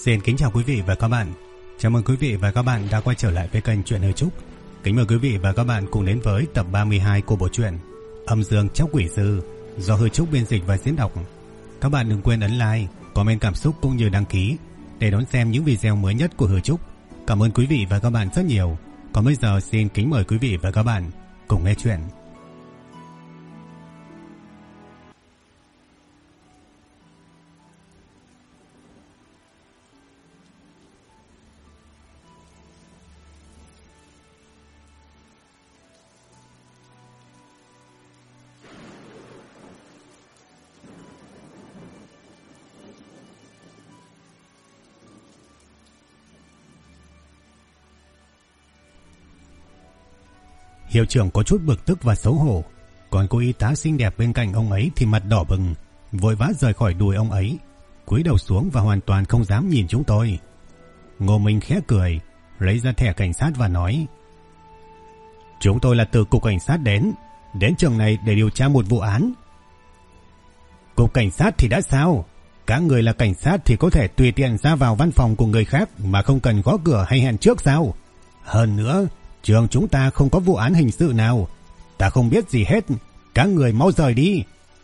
Xin kính chào quý vị và các bạn. Chào mừng quý vị và các bạn đã quay trở lại với kênh Truyện Hư Trúc. Kính mời quý vị và các bạn cùng đến với tập 32 của bộ truyện Âm Dương Chóc Quỷ Sư do Hư Trúc biên dịch và diễn đọc. Các bạn đừng quên ấn like, comment cảm xúc cũng như đăng ký để đón xem những video mới nhất của Hư Trúc. Cảm ơn quý vị và các bạn rất nhiều. Còn bây giờ xin kính mời quý vị và các bạn cùng nghe chuyện. Hiệu trưởng có chút bực tức và xấu hổ, còn cô y tá xinh đẹp bên cạnh ông ấy thì mặt đỏ bừng, vội vã rời khỏi đùi ông ấy, cúi đầu xuống và hoàn toàn không dám nhìn chúng tôi. Ngô Minh khẽ cười, lấy ra thẻ cảnh sát và nói: "Chúng tôi là từ cục cảnh sát đến trường này để điều tra một vụ án." "Cục cảnh sát thì đã sao? Các người là cảnh sát thì có thể tùy tiện ra vào văn phòng của người khác mà không cần gõ cửa hay hẹn trước sao? Hơn nữa, trường chúng ta không có vụ án hình sự nào. Ta không biết gì hết. Các người mau rời đi."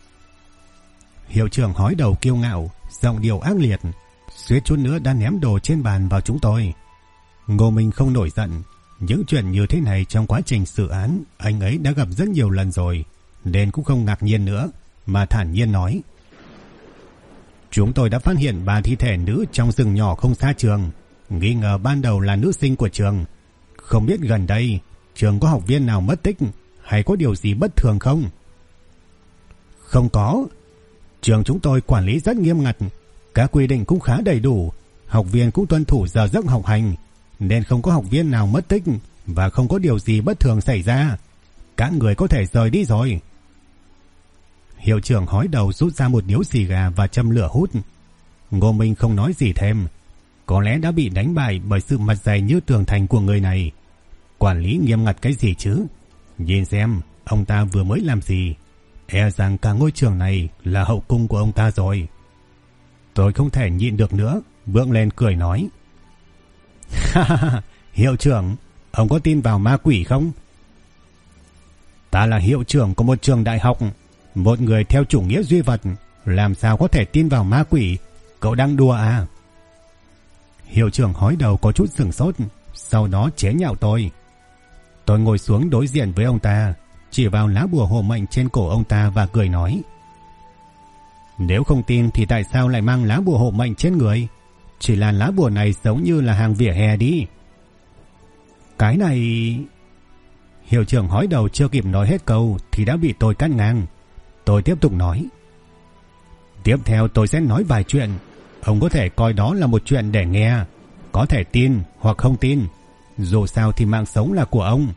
Hiệu trưởng hói đầu kiêu ngạo, giọng điệu ác liệt, suýt chút nữa đã ném đồ trên bàn vào chúng tôi. Ngô Minh không nổi giận. Những chuyện như thế này trong quá trình xử án anh ấy đã gặp rất nhiều lần rồi, nên cũng không ngạc nhiên nữa, mà thản nhiên nói: "Chúng tôi đã phát hiện 3 thi thể nữ trong rừng nhỏ không xa trường, nghi ngờ ban đầu là nữ sinh của trường. Không biết gần đây trường có học viên nào mất tích hay có điều gì bất thường không?" "Không có. Trường chúng tôi quản lý rất nghiêm ngặt, các quy định cũng khá đầy đủ, học viên cũng tuân thủ giờ giấc học hành, nên không có học viên nào mất tích và không có điều gì bất thường xảy ra. Các người có thể rời đi rồi." Hiệu trưởng hói đầu rút ra một điếu xì gà và châm lửa hút. Ngô Minh không nói gì thêm, có lẽ đã bị đánh bại bởi sự mặt dày như tường thành của người này. Quản lý nghiêm ngặt cái gì chứ? Nhìn xem ông ta vừa mới làm gì, e rằng cả ngôi trường này là hậu cung của ông ta rồi. Tôi không thể nhịn được nữa, bước lên cười nói: "Hiệu trưởng, ông có tin vào ma quỷ không?" "Ta là hiệu trưởng của một trường đại học, một người theo chủ nghĩa duy vật, làm sao có thể tin vào ma quỷ? Cậu đang đùa à?" Hiệu trưởng hói đầu có chút sửng sốt, sau đó chế nhạo tôi. Tôi ngồi xuống đối diện với ông ta, chỉ vào lá bùa hộ mệnh trên cổ ông ta và cười nói: "Nếu không tin thì tại sao lại mang lá bùa hộ mệnh trên người? Chỉ là lá bùa này giống như là hàng vỉa hè đi." "Cái này..." Hiệu trưởng hói đầu chưa kịp nói hết câu thì đã bị tôi cắt ngang. Tôi tiếp tục nói: "Tiếp theo tôi sẽ nói vài chuyện. Ông có thể coi đó là một chuyện để nghe, có thể tin hoặc không tin. Dù sao thì mạng sống là của ông."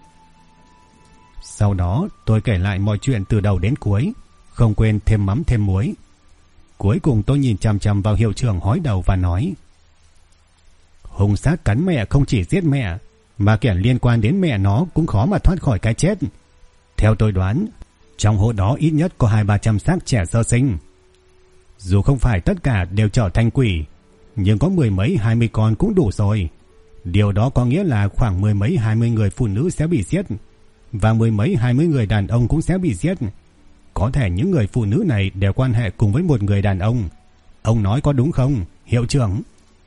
Sau đó tôi kể lại mọi chuyện từ đầu đến cuối, không quên thêm mắm thêm muối. Cuối cùng tôi nhìn chằm chằm vào hiệu trưởng hói đầu và nói: "Hung sát cắn mẹ không chỉ giết mẹ, mà kẻ liên quan đến mẹ nó cũng khó mà thoát khỏi cái chết. Theo tôi đoán, trong hố đó ít nhất có 200-300 xác trẻ sơ sinh. Dù không phải tất cả đều trở thành quỷ, nhưng có 10 mấy 20 con cũng đủ rồi. Điều đó có nghĩa là khoảng 10 mấy 20 người phụ nữ sẽ bị giết, và 10 mấy 20 người đàn ông cũng sẽ bị giết. Có thể những người phụ nữ này đều quan hệ cùng với một người đàn ông. Ông nói có đúng không, hiệu trưởng?"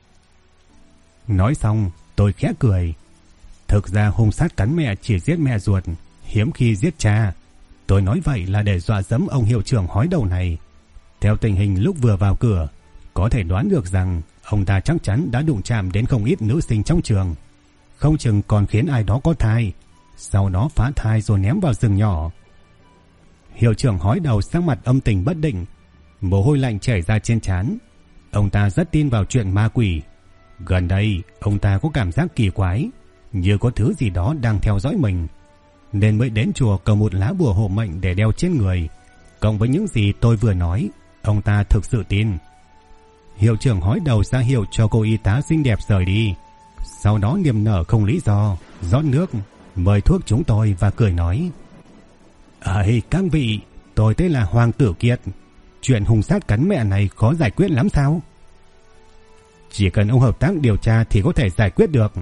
Nói xong, tôi khẽ cười. Thực ra hung sát cắn mẹ chỉ giết mẹ ruột, hiếm khi giết cha. Tôi nói vậy là để dọa dẫm ông hiệu trưởng hói đầu này. Theo tình hình lúc vừa vào cửa, có thể đoán được rằng ông ta chắc chắn đã đụng chạm đến không ít nữ sinh trong trường, không chừng còn khiến ai đó có thai, sau đó phá thai rồi ném vào rừng nhỏ. Hiệu trưởng hói đầu sắc mặt âm tình bất định, mồ hôi lạnh chảy ra trên trán. Ông ta rất tin vào chuyện ma quỷ. Gần đây ông ta có cảm giác kỳ quái, như có thứ gì đó đang theo dõi mình, nên mới đến chùa cầu một lá bùa hộ mệnh để đeo trên người. Cộng với những gì tôi vừa nói, ông ta thực sự tin. Hiệu trưởng hói đầu ra hiệu cho cô y tá xinh đẹp rời đi, sau đó niềm nở không lý do rót nước, mời thuốc chúng tôi và cười nói: "Ấy các vị, tôi tên là Hoàng Tử Kiệt. Chuyện hung sát cắn mẹ này khó giải quyết lắm sao?" Chỉ cần ông hợp tác điều tra thì có thể giải quyết được.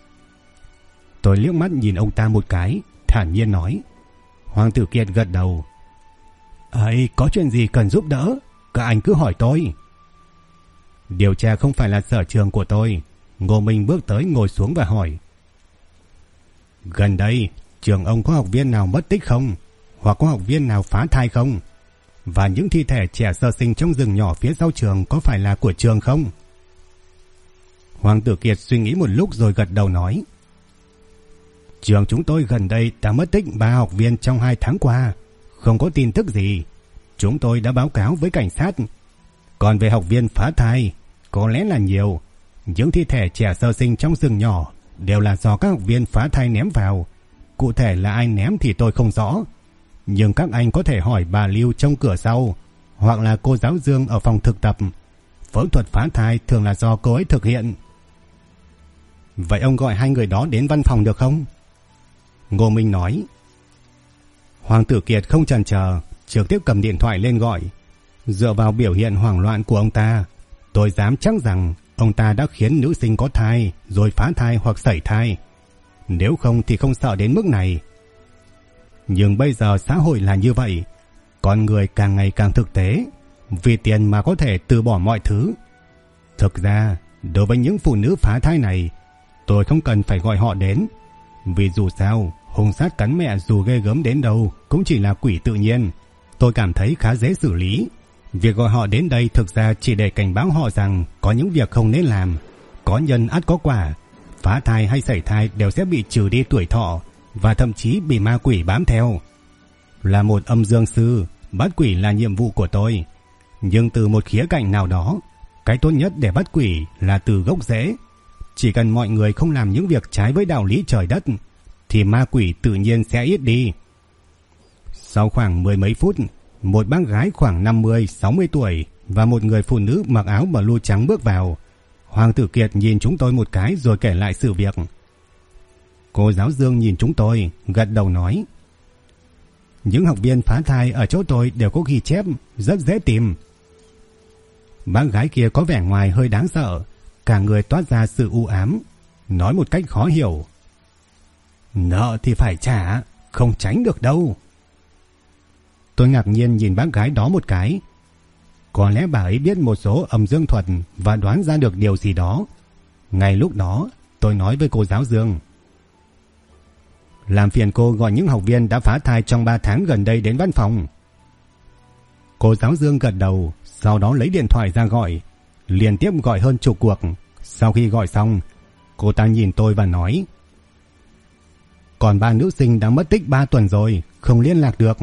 Tôi liếc mắt nhìn ông ta một cái, thản nhiên nói. Hoàng Tử Kiệt gật đầu. Ấy, có chuyện gì cần giúp đỡ, các anh cứ hỏi tôi. Điều tra không phải là sở trường của tôi. Ngô Minh bước tới ngồi xuống và hỏi. Gần đây, trường ông có học viên nào mất tích không? Hoặc có học viên nào phá thai không? Và những thi thể trẻ sơ sinh trong rừng nhỏ phía sau trường có phải là của trường không? Hoàng Tử Kiệt suy nghĩ một lúc rồi gật đầu nói. Trường chúng tôi gần đây đã mất tích 3 học viên trong 2 tháng qua. Không có tin tức gì. Chúng tôi đã báo cáo với cảnh sát. Còn về học viên phá thai, có lẽ là nhiều. Những thi thể trẻ sơ sinh trong rừng nhỏ đều là do các học viên phá thai ném vào. Cụ thể là ai ném thì tôi không rõ. Nhưng các anh có thể hỏi bà Lưu trong cửa sau, hoặc là cô giáo Dương ở phòng thực tập. Phẫu thuật phá thai thường là do cô ấy thực hiện. Vậy ông gọi 2 người đó đến văn phòng được không? Ngô Minh nói. Hoàng Tử Kiệt không chần chờ, trực tiếp cầm điện thoại lên gọi. Dựa vào biểu hiện hoảng loạn của ông ta, tôi dám chắc rằng ông ta đã khiến nữ sinh có thai rồi phá thai hoặc sẩy thai. Nếu không thì không sợ đến mức này. Nhưng bây giờ xã hội là như vậy, con người càng ngày càng thực tế, vì tiền mà có thể từ bỏ mọi thứ. Thực ra, đối với những phụ nữ phá thai này, tôi không cần phải gọi họ đến, vì dù sao, hung sát cắn mẹ dù ghê gớm đến đâu cũng chỉ là quỷ tự nhiên. Tôi cảm thấy khá dễ xử lý. Việc gọi họ đến đây thực ra chỉ để cảnh báo họ rằng có những việc không nên làm. Có nhân ắt có quả. Phá thai hay sẩy thai đều sẽ bị trừ đi tuổi thọ, và thậm chí bị ma quỷ bám theo. Là một âm dương sư, bắt quỷ là nhiệm vụ của tôi. Nhưng từ một khía cạnh nào đó, cái tốt nhất để bắt quỷ là từ gốc rễ. Chỉ cần mọi người không làm những việc trái với đạo lý trời đất, thì ma quỷ tự nhiên sẽ ít đi. Sau khoảng 10 mấy phút, một bác gái khoảng 50-60 tuổi và một người phụ nữ mặc áo blue trắng bước vào. Hoàng Tử Kiệt nhìn chúng tôi một cái rồi kể lại sự việc. Cô giáo Dương nhìn chúng tôi, gật đầu nói. Những học viên phá thai ở chỗ tôi đều có ghi chép, rất dễ tìm. Bác gái kia có vẻ ngoài hơi đáng sợ, cả người toát ra sự u ám, nói một cách khó hiểu. Nợ thì phải trả, không tránh được đâu. Tôi ngạc nhiên nhìn bác gái đó một cái. Có lẽ bà ấy biết một số âm dương thuật và đoán ra được điều gì đó. Ngay lúc đó, tôi nói với cô giáo Dương. Làm phiền cô gọi những học viên đã phá thai trong 3 tháng gần đây đến văn phòng. Cô giáo Dương gật đầu, sau đó lấy điện thoại ra gọi. Liên tiếp gọi hơn chục cuộc. Sau khi gọi xong, cô ta nhìn tôi và nói. Còn 3 nữ sinh đã mất tích 3 tuần rồi, không liên lạc được.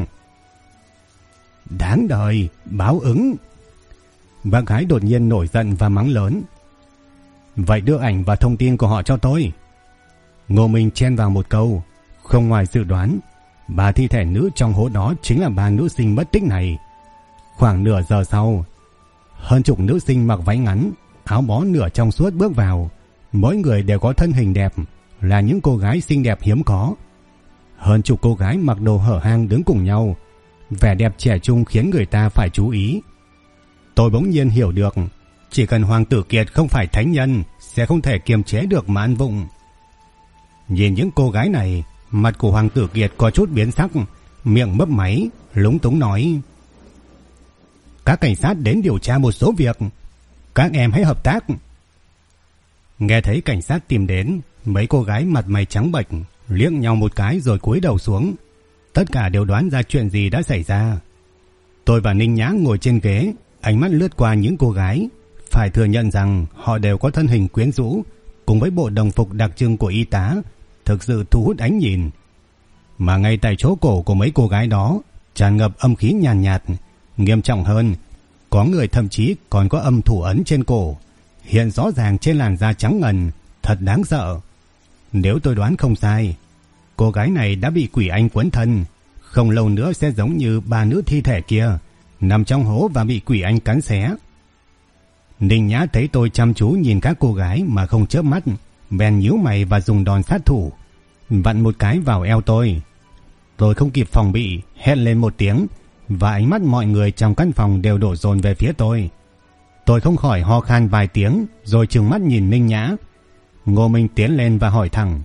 Đáng đời, báo ứng. Bác gái đột nhiên nổi giận và mắng lớn. Vậy đưa ảnh và thông tin của họ cho tôi. Ngô Minh chen vào một câu. Không ngoài dự đoán, 3 thi thể nữ trong hố đó chính là 3 nữ sinh mất tích này. Khoảng nửa giờ sau, hơn chục nữ sinh mặc váy ngắn, áo bó nửa trong suốt bước vào. Mỗi người đều có thân hình đẹp, là những cô gái xinh đẹp hiếm có. Hơn chục cô gái mặc đồ hở hang đứng cùng nhau, vẻ đẹp trẻ trung khiến người ta phải chú ý. Tôi bỗng nhiên hiểu được, chỉ cần Hoàng Tử Kiệt không phải thánh nhân, sẽ không thể kiềm chế được mà ăn vụng. Nhìn những cô gái này, mặt của Hoàng Tử Kiệt có chút biến sắc, miệng mấp máy, lúng túng nói. Các cảnh sát đến điều tra một số việc, các em hãy hợp tác. Nghe thấy cảnh sát tìm đến, mấy cô gái mặt mày trắng bệch liếc nhau một cái rồi cúi đầu xuống. Tất cả đều đoán ra chuyện gì đã xảy ra. Tôi và Ninh Nhã ngồi trên ghế, ánh mắt lướt qua những cô gái. Phải thừa nhận rằng họ đều có thân hình quyến rũ, cùng với bộ đồng phục đặc trưng của y tá, thực sự thu hút ánh nhìn. Mà ngay tại chỗ cổ của mấy cô gái đó tràn ngập âm khí nhàn nhạt. Nghiêm trọng hơn, có người thậm chí còn có âm thủ ấn trên cổ, hiện rõ ràng trên làn da trắng ngần, thật đáng sợ. Nếu tôi đoán không sai, cô gái này đã bị quỷ anh quấn thân, không lâu nữa sẽ giống như 3 nữ thi thể kia, nằm trong hố và bị quỷ anh cắn xé. Ninh Nhã thấy tôi chăm chú nhìn các cô gái mà không chớp mắt, bèn nhíu mày và dùng đòn sát thủ, vặn một cái vào eo tôi. Tôi không kịp phòng bị, hét lên một tiếng, và ánh mắt mọi người trong căn phòng đều đổ dồn về phía tôi. Tôi không khỏi ho khan vài tiếng rồi trừng mắt nhìn Ninh Nhã. Ngô Minh tiến lên và hỏi thẳng: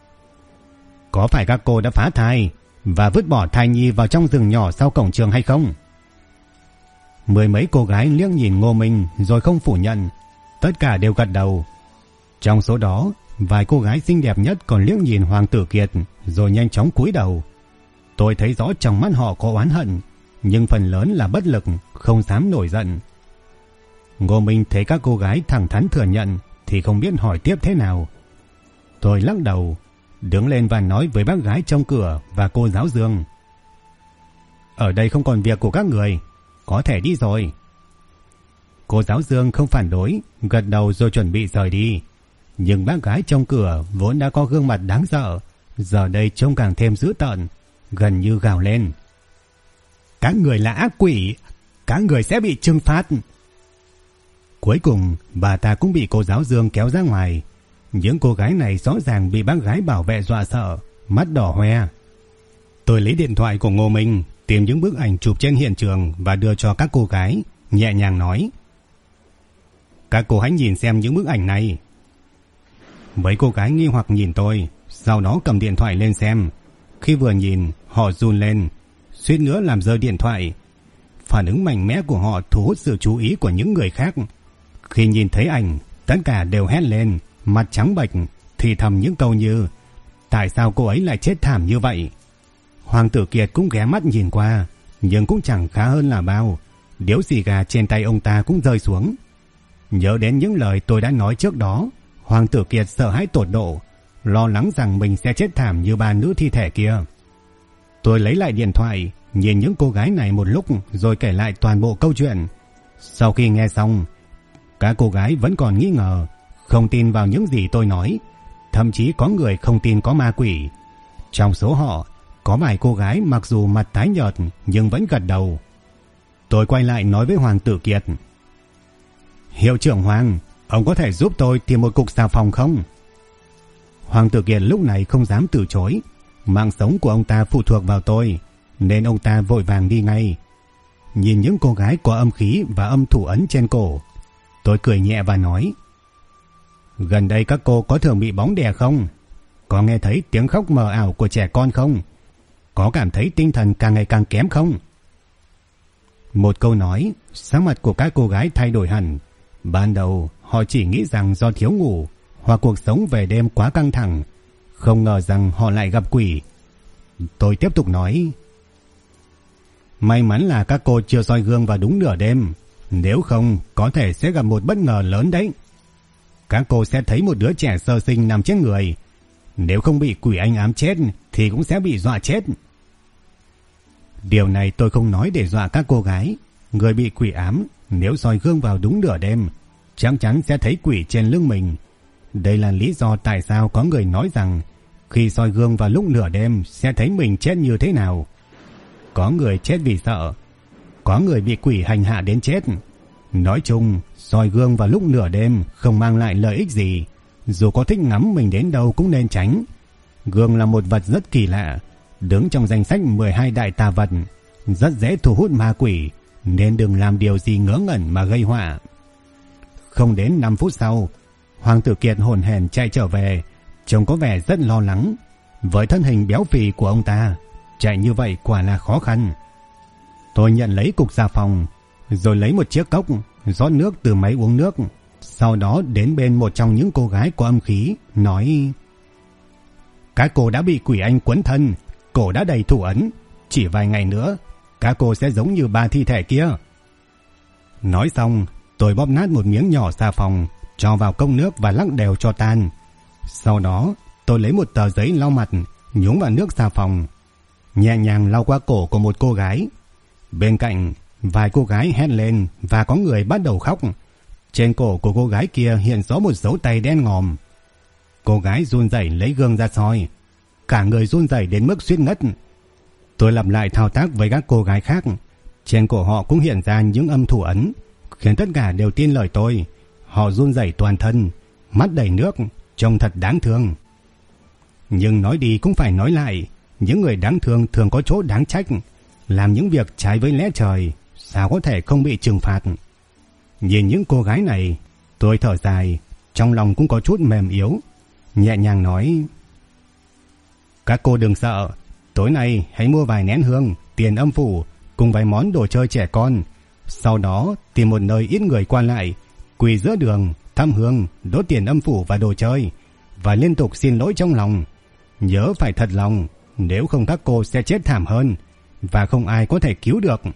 có phải các cô đã phá thai và vứt bỏ thai nhi vào trong rừng nhỏ sau cổng trường hay không? Mười mấy cô gái liếc nhìn Ngô Minh rồi không phủ nhận, tất cả đều gật đầu. Trong số đó, vài cô gái xinh đẹp nhất còn liếc nhìn Hoàng Tử Kiệt rồi nhanh chóng cúi đầu. Tôi thấy rõ trong mắt họ có oán hận, nhưng phần lớn là bất lực, không dám nổi giận. Ngô Minh thấy các cô gái thẳng thắn thừa nhận thì không biết hỏi tiếp thế nào. Tôi lắc đầu, đứng lên và nói với bác gái trong cửa và cô giáo Dương: ở đây không còn việc của các người, có thể đi rồi. Cô giáo Dương không phản đối, gật đầu rồi chuẩn bị rời đi. Nhưng bác gái trong cửa vốn đã có gương mặt đáng sợ, giờ đây trông càng thêm dữ tợn, gần như gào lên: các người là ác quỷ, các người sẽ bị trừng phạt. Cuối cùng bà ta cũng bị cô giáo Dương kéo ra ngoài. Những cô gái này rõ ràng bị bác gái bảo vệ dọa sợ, mắt đỏ hoe. Tôi lấy điện thoại của Ngô Minh, tìm những bức ảnh chụp trên hiện trường và đưa cho các cô gái, nhẹ nhàng nói: các cô hãy nhìn xem những bức ảnh này. Mấy cô gái nghi hoặc nhìn tôi, sau đó cầm điện thoại lên xem. Khi vừa nhìn, họ run lên, suýt nữa làm rơi điện thoại. Phản ứng mạnh mẽ của họ thu hút sự chú ý của những người khác. Khi nhìn thấy ảnh, tất cả đều hét lên, mặt trắng bệch, thì thầm những câu như: tại sao cô ấy lại chết thảm như vậy? Hoàng Tử Kiệt cũng ghé mắt nhìn qua, nhưng cũng chẳng khá hơn là bao. Điếu xì gà trên tay ông ta cũng rơi xuống. Nhớ đến những lời tôi đã nói trước đó, Hoàng Tử Kiệt sợ hãi tột độ, lo lắng rằng mình sẽ chết thảm như ba nữ thi thể kia. Tôi lấy lại điện thoại, nhìn những cô gái này một lúc rồi kể lại toàn bộ câu chuyện. Sau khi nghe xong, các cô gái vẫn còn nghi ngờ, không tin vào những gì tôi nói. Thậm chí có người không tin có ma quỷ. Trong số họ, có vài cô gái mặc dù mặt tái nhợt nhưng vẫn gật đầu. Tôi quay lại nói với Hoàng Tử Kiệt: hiệu trưởng Hoàng, ông có thể giúp tôi tìm một cục xà phòng không? Hoàng Tử Kiệt lúc này không dám từ chối. Mạng sống của ông ta phụ thuộc vào tôi, nên ông ta vội vàng đi ngay. Nhìn những cô gái có âm khí và âm thủ ấn trên cổ, tôi cười nhẹ và nói: gần đây các cô có thường bị bóng đè không? Có nghe thấy tiếng khóc mờ ảo của trẻ con không? Có cảm thấy tinh thần càng ngày càng kém không? Một câu nói, sắc mặt của các cô gái thay đổi hẳn. Ban đầu họ chỉ nghĩ rằng do thiếu ngủ hoặc cuộc sống về đêm quá căng thẳng, không ngờ rằng họ lại gặp quỷ. Tôi tiếp tục nói: may mắn là các cô chưa soi gương vào đúng nửa đêm, nếu không có thể sẽ gặp một bất ngờ lớn đấy. Các cô sẽ thấy một đứa trẻ sơ sinh nằm trên người, nếu không bị quỷ anh ám chết thì cũng sẽ bị dọa chết. Điều này tôi không nói để dọa các cô gái. Người bị quỷ ám nếu soi gương vào đúng nửa đêm chắc chắn sẽ thấy quỷ trên lưng mình. Đây là lý do tại sao có người nói rằng khi soi gương vào lúc nửa đêm sẽ thấy mình chết như thế nào. Có người chết vì sợ, có người bị quỷ hành hạ đến chết. Nói chung, soi gương vào lúc nửa đêm không mang lại lợi ích gì. Dù có thích ngắm mình đến đâu cũng nên tránh. Gương là một vật rất kỳ lạ, đứng trong danh sách 12 đại tà vật, rất dễ thu hút ma quỷ, nên đừng làm điều gì ngớ ngẩn mà gây họa. Không đến 5 phút sau, Hoàng Tử Kiệt hổn hển chạy trở về, trông có vẻ rất lo lắng. Với thân hình béo phì của ông ta, chạy như vậy quả là khó khăn. Tôi nhận lấy cục xà phòng, rồi lấy một chiếc cốc, rót nước từ máy uống nước. Sau đó đến bên một trong những cô gái có âm khí, nói: các cô đã bị quỷ anh quấn thân, cổ đã đầy thủ ấn, chỉ vài ngày nữa các cô sẽ giống như ba thi thể kia. Nói xong, tôi bóp nát một miếng nhỏ xà phòng, cho vào cốc nước và lắc đều cho tan. Sau đó tôi lấy một tờ giấy lau mặt, nhúng vào nước xà phòng, nhẹ nhàng lau qua cổ của một cô gái. Bên cạnh, vài cô gái hét lên và có người bắt đầu khóc. Trên cổ của cô gái kia hiện rõ một dấu tay đen ngòm. Cô gái run rẩy lấy gương ra soi, cả người run rẩy đến mức suýt ngất. Tôi lặp lại thao tác với các cô gái khác. Trên cổ họ cũng hiện ra những âm thủ ấn, khiến tất cả đều tin lời tôi. Họ run rẩy toàn thân, mắt đầy nước, trông thật đáng thương. Nhưng nói đi cũng phải nói lại, những người đáng thương thường có chỗ đáng trách, làm những việc trái với lẽ trời, sao có thể không bị trừng phạt. Nhìn những cô gái này, tôi thở dài, trong lòng cũng có chút mềm yếu, nhẹ nhàng nói: các cô đừng sợ, tối nay hãy mua vài nén hương, tiền âm phủ cùng vài món đồ chơi trẻ con. Sau đó tìm một nơi ít người qua lại, quỳ giữa đường, thắp hương, đốt tiền âm phủ và đồ chơi, và liên tục xin lỗi trong lòng. Nhớ phải thật lòng, nếu không các cô sẽ chết thảm hơn, và không ai có thể cứu được.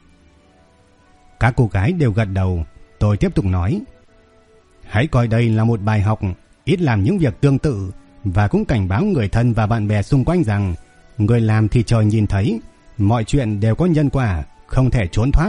Các cô gái đều gật đầu. Tôi tiếp tục nói: hãy coi đây là một bài học, ít làm những việc tương tự, và cũng cảnh báo người thân và bạn bè xung quanh rằng người làm thì trời nhìn thấy, mọi chuyện đều có nhân quả, không thể trốn thoát.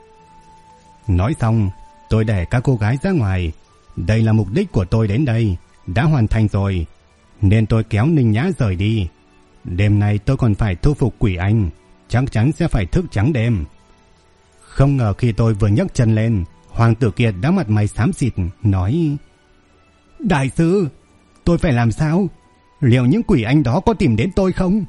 Nói xong, tôi để các cô gái ra ngoài. Đây là mục đích của tôi đến đây, đã hoàn thành rồi, nên tôi kéo Ninh Nhã rời đi. Đêm nay tôi còn phải thu phục Quỷ Anh, chắc chắn sẽ phải thức trắng đêm. Không ngờ khi tôi vừa nhấc chân lên, Hoàng Tử Kiệt đã mặt mày xám xịt, nói: đại sư, tôi phải làm sao? Liệu những Quỷ Anh đó có tìm đến tôi không?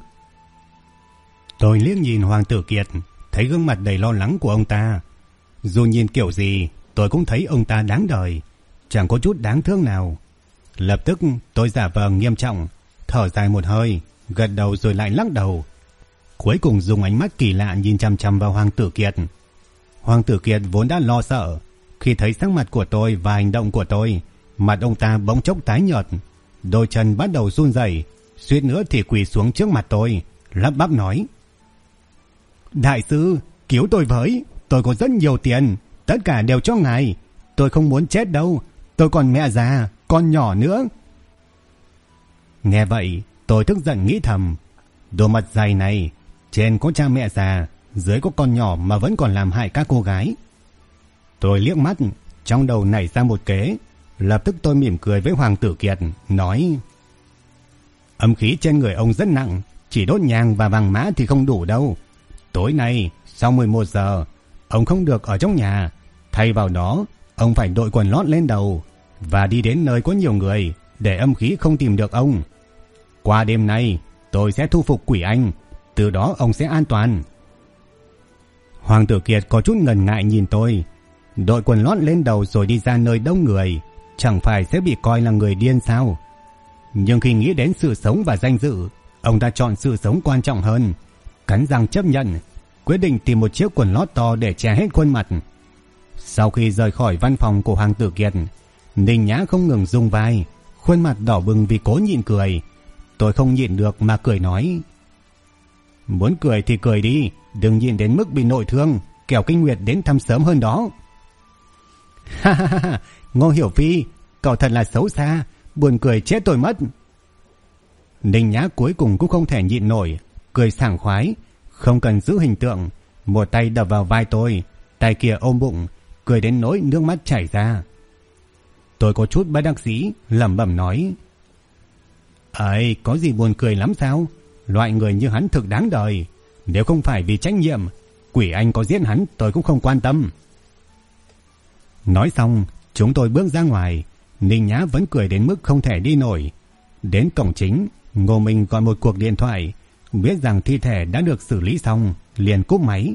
Tôi liếc nhìn Hoàng Tử Kiệt, thấy gương mặt đầy lo lắng của ông ta. Dù nhìn kiểu gì, tôi cũng thấy ông ta đáng đời, chẳng có chút đáng thương nào. Lập tức tôi giả vờ nghiêm trọng, thở dài một hơi, gật đầu rồi lại lắc đầu. Cuối cùng dùng ánh mắt kỳ lạ nhìn chằm chằm vào Hoàng Tử Kiệt. Hoàng Tử Kiệt vốn đã lo sợ, khi thấy sắc mặt của tôi và hành động của tôi, mặt ông ta bỗng chốc tái nhợt, đôi chân bắt đầu run rẩy, suýt nữa thì quỳ xuống trước mặt tôi, lắp bắp nói: đại sư, cứu tôi với, tôi có rất nhiều tiền, tất cả đều cho ngài, tôi không muốn chết đâu, tôi còn mẹ già, con nhỏ nữa. Nghe vậy, tôi tức giận nghĩ thầm: đồ mặt dày này, trên có cha mẹ già, dưới có con nhỏ mà vẫn còn làm hại các cô gái. Tôi liếc mắt, trong đầu nảy ra một kế. Lập tức tôi mỉm cười với Hoàng Tử Kiệt, nói: âm khí trên người ông rất nặng, chỉ đốt nhang và vàng mã thì không đủ đâu. Tối nay sau 11 giờ, ông không được ở trong nhà, thay vào đó ông phải đội quần lót lên đầu và đi đến nơi có nhiều người, để âm khí không tìm được ông. Qua đêm nay tôi sẽ thu phục Quỷ Anh, từ đó ông sẽ an toàn. Hoàng Tử Kiệt có chút ngần ngại nhìn tôi. Đội quần lót lên đầu rồi đi ra nơi đông người, chẳng phải sẽ bị coi là người điên sao? Nhưng khi nghĩ đến sự sống và danh dự, ông ta chọn sự sống quan trọng hơn, cắn răng chấp nhận, quyết định tìm một chiếc quần lót to để che hết khuôn mặt. Sau khi rời khỏi văn phòng của Hoàng Tử Kiệt, Ninh Nhã không ngừng rung vai, khuôn mặt đỏ bừng vì cố nhịn cười. Tôi không nhịn được mà cười nói: muốn cười thì cười đi, đừng nhịn đến mức bị nội thương, kẻo Kinh Nguyệt đến thăm sớm hơn đó. Ha ha ha, Ngô Hiểu Phi, cậu thật là xấu xa, buồn cười chết tôi mất. Ninh Nhã cuối cùng cũng không thể nhịn nổi, cười sảng khoái, không cần giữ hình tượng, một tay đập vào vai tôi, tay kia ôm bụng, cười đến nỗi nước mắt chảy ra. Tôi có chút bất đắc dĩ, lẩm bẩm nói: ấy, có gì buồn cười lắm sao? Loại người như hắn thực đáng đời, nếu không phải vì trách nhiệm, Quỷ Anh có giết hắn tôi cũng không quan tâm. Nói xong, chúng tôi bước ra ngoài. Ninh Nhã vẫn cười đến mức không thể đi nổi. Đến cổng chính, Ngô Minh gọi một cuộc điện thoại, biết rằng thi thể đã được xử lý xong, liền cúp máy.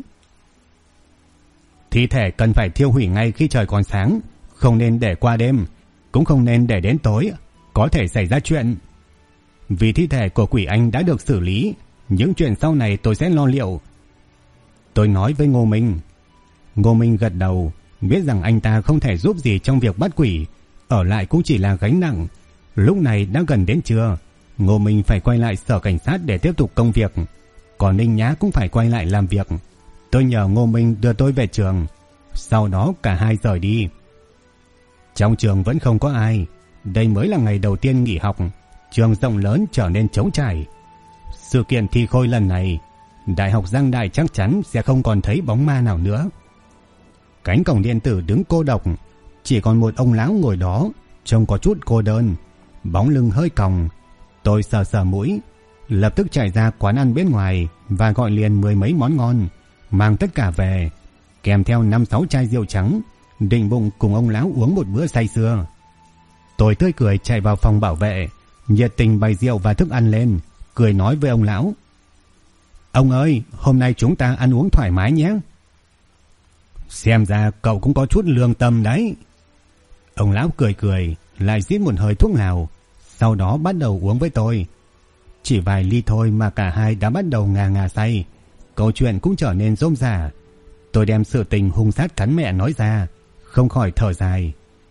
Thi thể cần phải thiêu hủy ngay khi trời còn sáng, không nên để qua đêm, cũng không nên để đến tối, có thể xảy ra chuyện. Vì thi thể của Quỷ Anh đã được xử lý, những chuyện sau này tôi sẽ lo liệu. Tôi nói với Ngô Minh. Ngô Minh gật đầu, biết rằng anh ta không thể giúp gì trong việc bắt quỷ, ở lại cũng chỉ là gánh nặng. Lúc này đã gần đến trưa, Ngô Minh phải quay lại sở cảnh sát để tiếp tục công việc, còn Ninh Nhã cũng phải quay lại làm việc. Tôi nhờ Ngô Minh đưa tôi về trường, sau đó cả hai rời đi. Trong trường vẫn không có ai, đây mới là ngày đầu tiên nghỉ học, trường rộng lớn trở nên trống trải. Sự kiện thi khôi lần này, Đại học Giang Đại chắc chắn sẽ không còn thấy bóng ma nào nữa. Cánh cổng điện tử đứng cô độc, chỉ còn một ông lão ngồi đó, trông có chút cô đơn, bóng lưng hơi còng. Tôi sờ sờ mũi, lập tức chạy ra quán ăn bên ngoài và gọi liền 10 mấy món ngon, mang tất cả về, kèm theo 5-6 chai rượu trắng, định bụng cùng ông lão uống một bữa say sưa. Tôi tươi cười chạy vào phòng bảo vệ, nhiệt tình bày rượu và thức ăn lên, cười nói với ông lão: ông ơi, hôm nay chúng ta ăn uống thoải mái nhé. Xem ra cậu cũng có chút lương tâm đấy. Ông lão cười cười, lại rít một hơi thuốc lào, sau đó bắt đầu uống với tôi. Chỉ vài ly thôi mà cả hai đã bắt đầu ngà ngà say. Câu chuyện cũng trở nên rôm rả. Tôi đem sự tình hung sát cắn mẹ nói ra, không khỏi thở dài.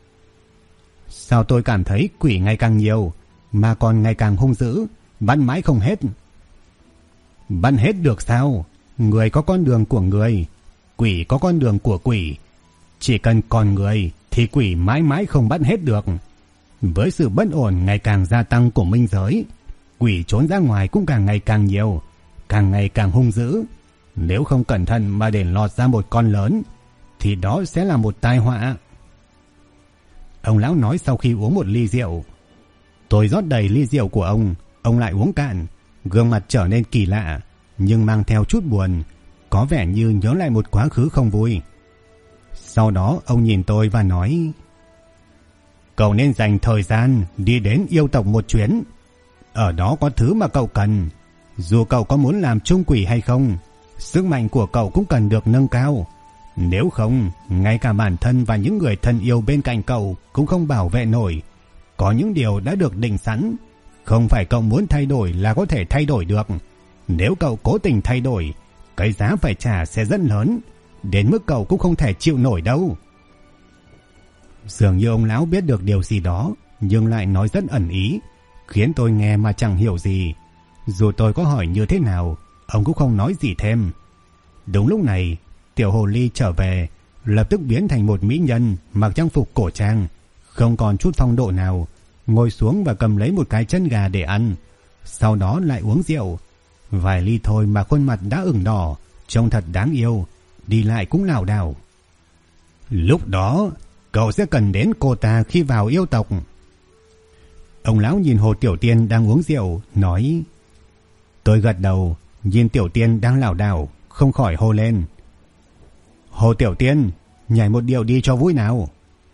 Sao tôi cảm thấy quỷ ngày càng nhiều, mà còn ngày càng hung dữ, bắt mãi không hết. Bắt hết được sao? Người có con đường của người, quỷ có con đường của quỷ. Chỉ cần còn người thì quỷ mãi mãi không bắt hết được. Với sự bất ổn ngày càng gia tăng của minh giới, quỷ trốn ra ngoài cũng càng ngày càng nhiều, càng ngày càng hung dữ. Nếu không cẩn thận mà để lọt ra một con lớn, thì đó sẽ là một tai họa. Ông lão nói sau khi uống một ly rượu. Tôi rót đầy ly rượu của ông lại uống cạn, gương mặt trở nên kỳ lạ, nhưng mang theo chút buồn, có vẻ như nhớ lại một quá khứ không vui. Sau đó ông nhìn tôi và nói: Cậu nên dành thời gian đi đến yêu tộc một chuyến. Ở đó có thứ mà cậu cần. Dù cậu có muốn làm chung quỷ hay không, sức mạnh của cậu cũng cần được nâng cao. Nếu không, ngay cả bản thân và những người thân yêu bên cạnh cậu cũng không bảo vệ nổi. Có những điều đã được định sẵn, không phải cậu muốn thay đổi là có thể thay đổi được. Nếu cậu cố tình thay đổi, cái giá phải trả sẽ rất lớn, đến mức cậu cũng không thể chịu nổi đâu. Dường như ông lão biết được điều gì đó, nhưng lại nói rất ẩn ý, khiến tôi nghe mà chẳng hiểu gì. Dù tôi có hỏi như thế nào, ông cũng không nói gì thêm. Đúng lúc này, tiểu hồ ly trở về, lập tức biến thành một mỹ nhân mặc trang phục cổ trang, không còn chút phong độ nào, ngồi xuống và cầm lấy một cái chân gà để ăn, sau đó lại uống rượu. Vài ly thôi mà khuôn mặt đã ửng đỏ, trông thật đáng yêu, đi lại cũng lảo đảo. Lúc đó, cậu sẽ cần đến cô ta khi vào yêu tộc. Ông lão nhìn Hồ Tiểu Tiên đang uống rượu, nói. Tôi gật đầu, nhìn Tiểu Tiên đang lảo đảo, không khỏi hô lên: Hồ Tiểu Tiên, nhảy một điệu đi cho vui nào.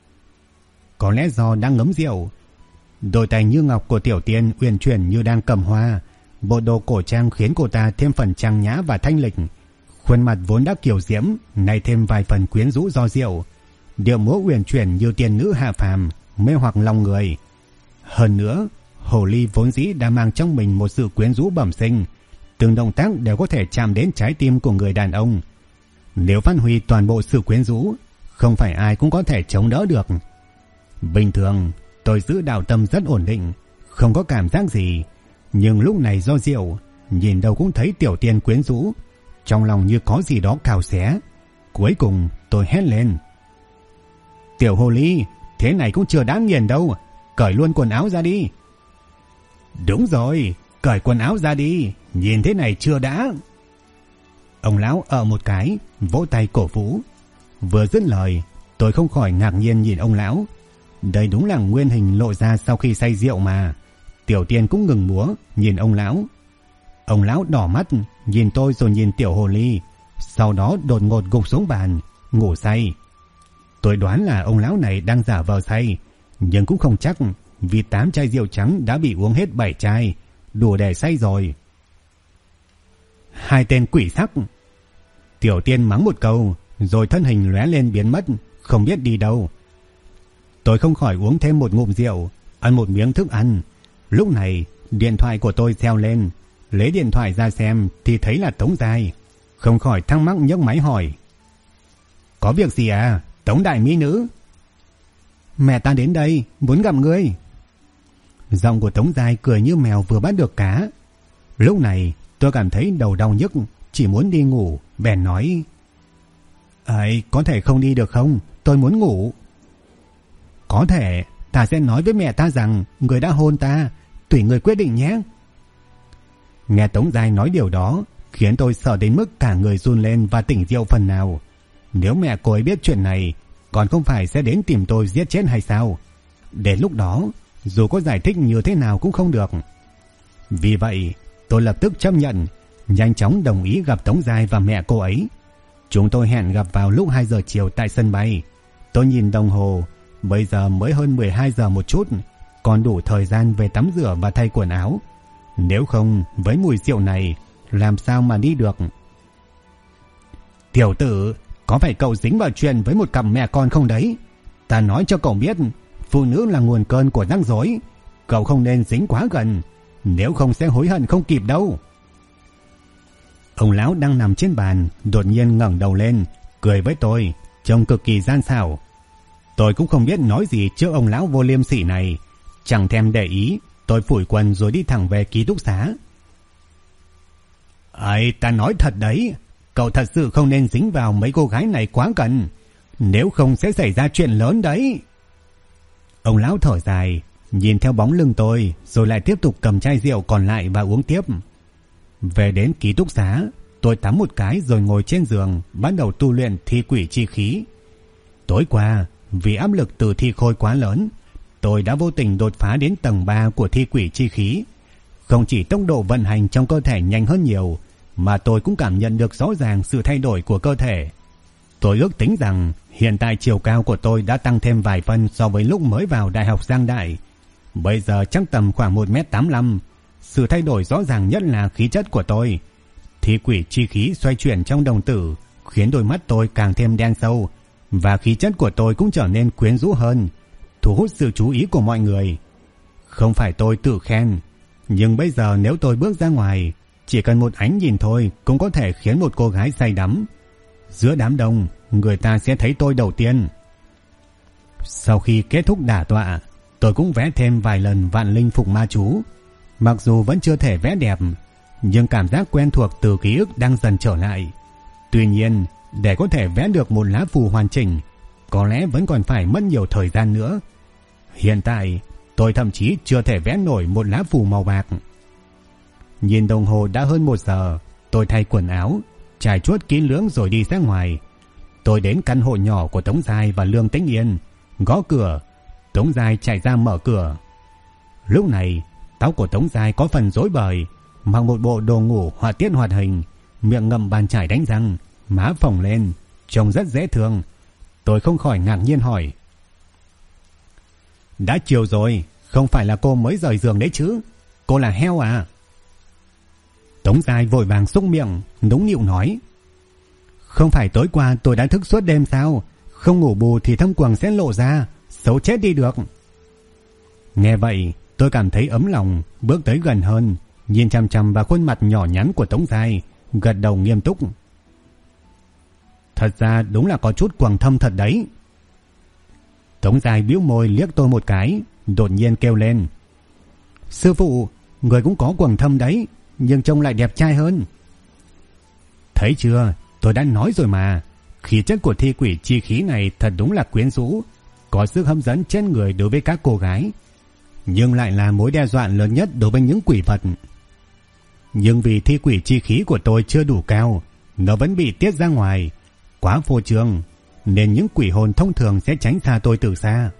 Có lẽ do đang ngấm rượu, đôi tay như ngọc của Tiểu Tiên uyển chuyển như đang cầm hoa. Bộ đồ cổ trang khiến cô ta thêm phần trang nhã và thanh lịch. Khuôn mặt vốn đã kiều diễm, nay thêm vài phần quyến rũ do rượu. Điệu múa uyển chuyển như tiên nữ hạ phàm, mê hoặc lòng người. Hơn nữa, hồ ly vốn dĩ đã mang trong mình một sự quyến rũ bẩm sinh, từng động tác đều có thể chạm đến trái tim của người đàn ông. Nếu phát huy toàn bộ sự quyến rũ, không phải ai cũng có thể chống đỡ được. Bình thường, tôi giữ đạo tâm rất ổn định, không có cảm giác gì. Nhưng lúc này do rượu, nhìn đâu cũng thấy Tiểu Tiên quyến rũ, trong lòng như có gì đó cào xé. Cuối cùng tôi hét lên: Tiểu hồ ly, thế này cũng chưa đáng nghiền đâu, cởi luôn quần áo ra đi. Đúng rồi, cởi quần áo ra đi, nhìn thế này chưa đã. Ông lão một cái, vỗ tay cổ vũ. Vừa dứt lời, tôi không khỏi ngạc nhiên nhìn ông lão. Đây đúng là nguyên hình lộ ra sau khi say rượu mà. Tiểu Tiên cũng ngừng múa, nhìn ông lão. Ông lão đỏ mắt, nhìn tôi rồi nhìn tiểu hồ ly, sau đó đột ngột gục xuống bàn, ngủ say. Tôi đoán là ông lão này đang giả vờ say, nhưng cũng không chắc, vì 8 chai rượu trắng đã bị uống hết 7 chai, đủ để say rồi. Hai tên quỷ sắc. Tiểu Tiên mắng một câu, rồi thân hình lóe lên biến mất, không biết đi đâu. Tôi không khỏi uống thêm một ngụm rượu, ăn một miếng thức ăn. Lúc này, điện thoại của tôi reo lên. Lấy điện thoại ra xem thì thấy là Tống Giai. Không khỏi thắc mắc nhấc máy hỏi: Có việc gì à, Tống đại mỹ nữ? Mẹ ta đến đây, muốn gặp ngươi. Giọng của Tống Giai cười như mèo vừa bắt được cá. Lúc này tôi cảm thấy đầu đau nhức, chỉ muốn đi ngủ, bèn nói: ấy, có thể không đi được không? Tôi muốn ngủ. Có thể, ta sẽ nói với mẹ ta rằng người đã hôn ta, tùy người quyết định nhé. Nghe Tống Giai nói điều đó khiến tôi sợ đến mức cả người run lên và tỉnh rượu phần nào. Nếu mẹ cô ấy biết chuyện này, còn không phải sẽ đến tìm tôi giết chết hay sao? Đến lúc đó, dù có giải thích như thế nào cũng không được. Vì vậy, tôi lập tức chấp nhận, nhanh chóng đồng ý gặp Tống Giai và mẹ cô ấy. Chúng tôi hẹn gặp vào lúc 2 giờ chiều tại sân bay. Tôi nhìn đồng hồ, bây giờ mới hơn 12 giờ một chút, còn đủ thời gian về tắm rửa và thay quần áo. Nếu không, với mùi rượu này, làm sao mà đi được? Tiểu tử, Có phải cậu dính vào chuyện với một cặp mẹ con không đấy? Ta nói cho cậu biết, phụ nữ là nguồn cơn của rắc rối. Cậu không nên dính quá gần, nếu không sẽ hối hận không kịp đâu. Ông lão đang nằm trên bàn đột nhiên ngẩng đầu lên, cười với tôi, trông cực kỳ gian xảo. Tôi cũng không biết nói gì trước ông lão vô liêm sỉ này, chẳng thèm để ý. Tôi phủi quần rồi đi thẳng về ký túc xá. Ấy, ta nói thật đấy, cậu thật sự không nên dính vào mấy cô gái này quá gần, nếu không sẽ xảy ra chuyện lớn đấy. Ông lão thở dài, nhìn theo bóng lưng tôi, rồi lại tiếp tục cầm chai rượu còn lại và uống tiếp. Về đến ký túc xá, tôi tắm một cái rồi ngồi trên giường, bắt đầu tu luyện thi quỷ chi khí. Tối qua, vì áp lực từ thi khôi quá lớn, tôi đã vô tình đột phá đến tầng 3 của thi quỷ chi khí. Không chỉ tốc độ vận hành trong cơ thể nhanh hơn nhiều, mà tôi cũng cảm nhận được rõ ràng sự thay đổi của cơ thể. Tôi ước tính rằng hiện tại chiều cao của tôi đã tăng thêm vài phân so với lúc mới vào Đại học Giang Đại. Bây giờ chắc tầm khoảng 1m85. Sự thay đổi rõ ràng nhất là khí chất của tôi. Thi quỷ chi khí xoay chuyển trong đồng tử, khiến đôi mắt tôi càng thêm đen sâu, và khí chất của tôi cũng trở nên quyến rũ hơn, thu hút sự chú ý của mọi người. Không phải tôi tự khen, nhưng bây giờ nếu tôi bước ra ngoài, chỉ cần một ánh nhìn thôi cũng có thể khiến một cô gái say đắm. Giữa đám đông, người ta sẽ thấy tôi đầu tiên. Sau khi kết thúc đả tọa, tôi cũng vẽ thêm vài lần vạn linh phục ma chú. Mặc dù vẫn chưa thể vẽ đẹp, nhưng cảm giác quen thuộc từ ký ức đang dần trở lại. Tuy nhiên, để có thể vẽ được một lá phù hoàn chỉnh, có lẽ vẫn còn phải mất nhiều thời gian nữa. Hiện tại, tôi thậm chí chưa thể vẽ nổi một lá phù màu bạc. Nhìn đồng hồ đã hơn 1 giờ, tôi thay quần áo, trải chuốt kỹ lưỡng rồi đi ra ngoài. Tôi đến căn hộ nhỏ của Tống Giai và Lương Tĩnh Yên, gõ cửa. Tống Giai chạy ra mở cửa. Lúc này, tóc của Tống Giai có phần rối bời, mặc một bộ đồ ngủ họa tiết hoạt hình, miệng ngậm bàn chải đánh răng, má phồng lên, trông rất dễ thương. Tôi không khỏi ngạc nhiên hỏi: đã chiều rồi, không phải là cô mới rời giường đấy chứ? Cô là heo à? Tống Giai vội vàng xúc miệng, nũng nịu nói: không phải tối qua tôi đã thức suốt đêm sao? Không ngủ bù thì thâm quầng sẽ lộ ra, xấu chết đi được. Nghe vậy, tôi cảm thấy ấm lòng, bước tới gần hơn, nhìn chằm chằm vào khuôn mặt nhỏ nhắn của Tống Giai, gật đầu nghiêm túc: thật ra đúng là có chút quầng thâm thật đấy. Tống Giai bĩu môi liếc tôi một cái, đột nhiên kêu lên: sư phụ, người cũng có quầng thâm đấy, nhưng trông lại đẹp trai hơn. Thấy chưa, tôi đã nói rồi mà, khí chất của thi quỷ chi khí này thật đúng là quyến rũ, có sức hấp dẫn trên người đối với các cô gái, nhưng lại là mối đe dọa lớn nhất đối với những quỷ vật. Nhưng vì thi quỷ chi khí của tôi chưa đủ cao, nó vẫn bị tiết ra ngoài, quá phô trương, nên những quỷ hồn thông thường sẽ tránh xa tôi từ xa.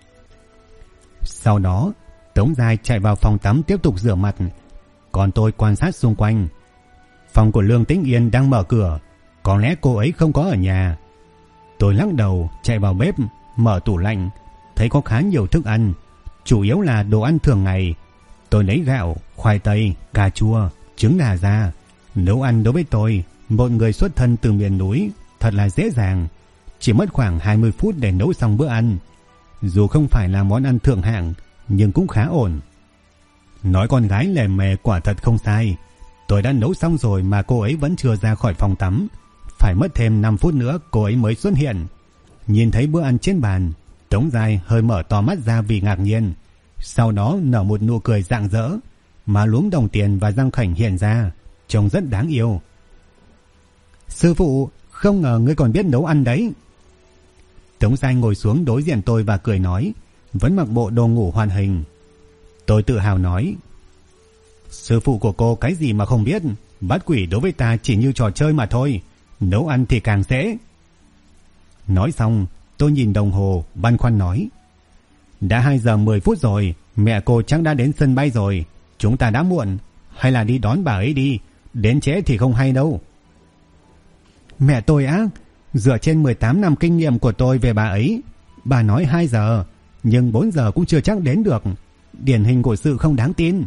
Sau đó, Tống Giai chạy vào phòng tắm tiếp tục rửa mặt, còn tôi quan sát xung quanh. Phòng của Lương Tĩnh Yên đang mở cửa, có lẽ cô ấy không có ở nhà. Tôi lắc đầu chạy vào bếp, mở tủ lạnh, thấy có khá nhiều thức ăn, chủ yếu là đồ ăn thường ngày. Tôi lấy gạo, khoai tây, cà chua, trứng gà ra. Nấu ăn đối với tôi, một người xuất thân từ miền núi, thật là dễ dàng, chỉ mất khoảng 20 phút để nấu xong bữa ăn. Dù không phải là món ăn thượng hạng, nhưng cũng khá ổn. Nói con gái lề mề quả thật không sai. Tôi đã nấu xong rồi mà cô ấy vẫn chưa ra khỏi phòng tắm. Phải mất thêm 5 phút nữa cô ấy mới xuất hiện. Nhìn thấy bữa ăn trên bàn, Tống Giai hơi mở to mắt ra vì ngạc nhiên, sau đó nở một nụ cười rạng rỡ, má lúm đồng tiền và răng khểnh hiện ra, trông rất đáng yêu. Sư phụ, không ngờ ngươi còn biết nấu ăn đấy. Tống Giai ngồi xuống đối diện tôi và cười nói, vẫn mặc bộ đồ ngủ hoàn hình. Tôi tự hào nói: sư phụ của cô cái gì mà không biết, bắt quỷ đối với ta chỉ như trò chơi mà thôi, nấu ăn thì càng dễ. Nói xong, tôi nhìn đồng hồ, băn khoăn nói: đã 2 giờ 10 phút rồi, mẹ cô chắc đã đến sân bay rồi, chúng ta đã muộn, hay là đi đón bà ấy đi, đến trễ thì không hay đâu. Mẹ tôi á? Dựa trên 18 năm kinh nghiệm của tôi về bà ấy, bà nói 2 giờ, nhưng 4 giờ cũng chưa chắc đến được, điển hình của sự không đáng tin.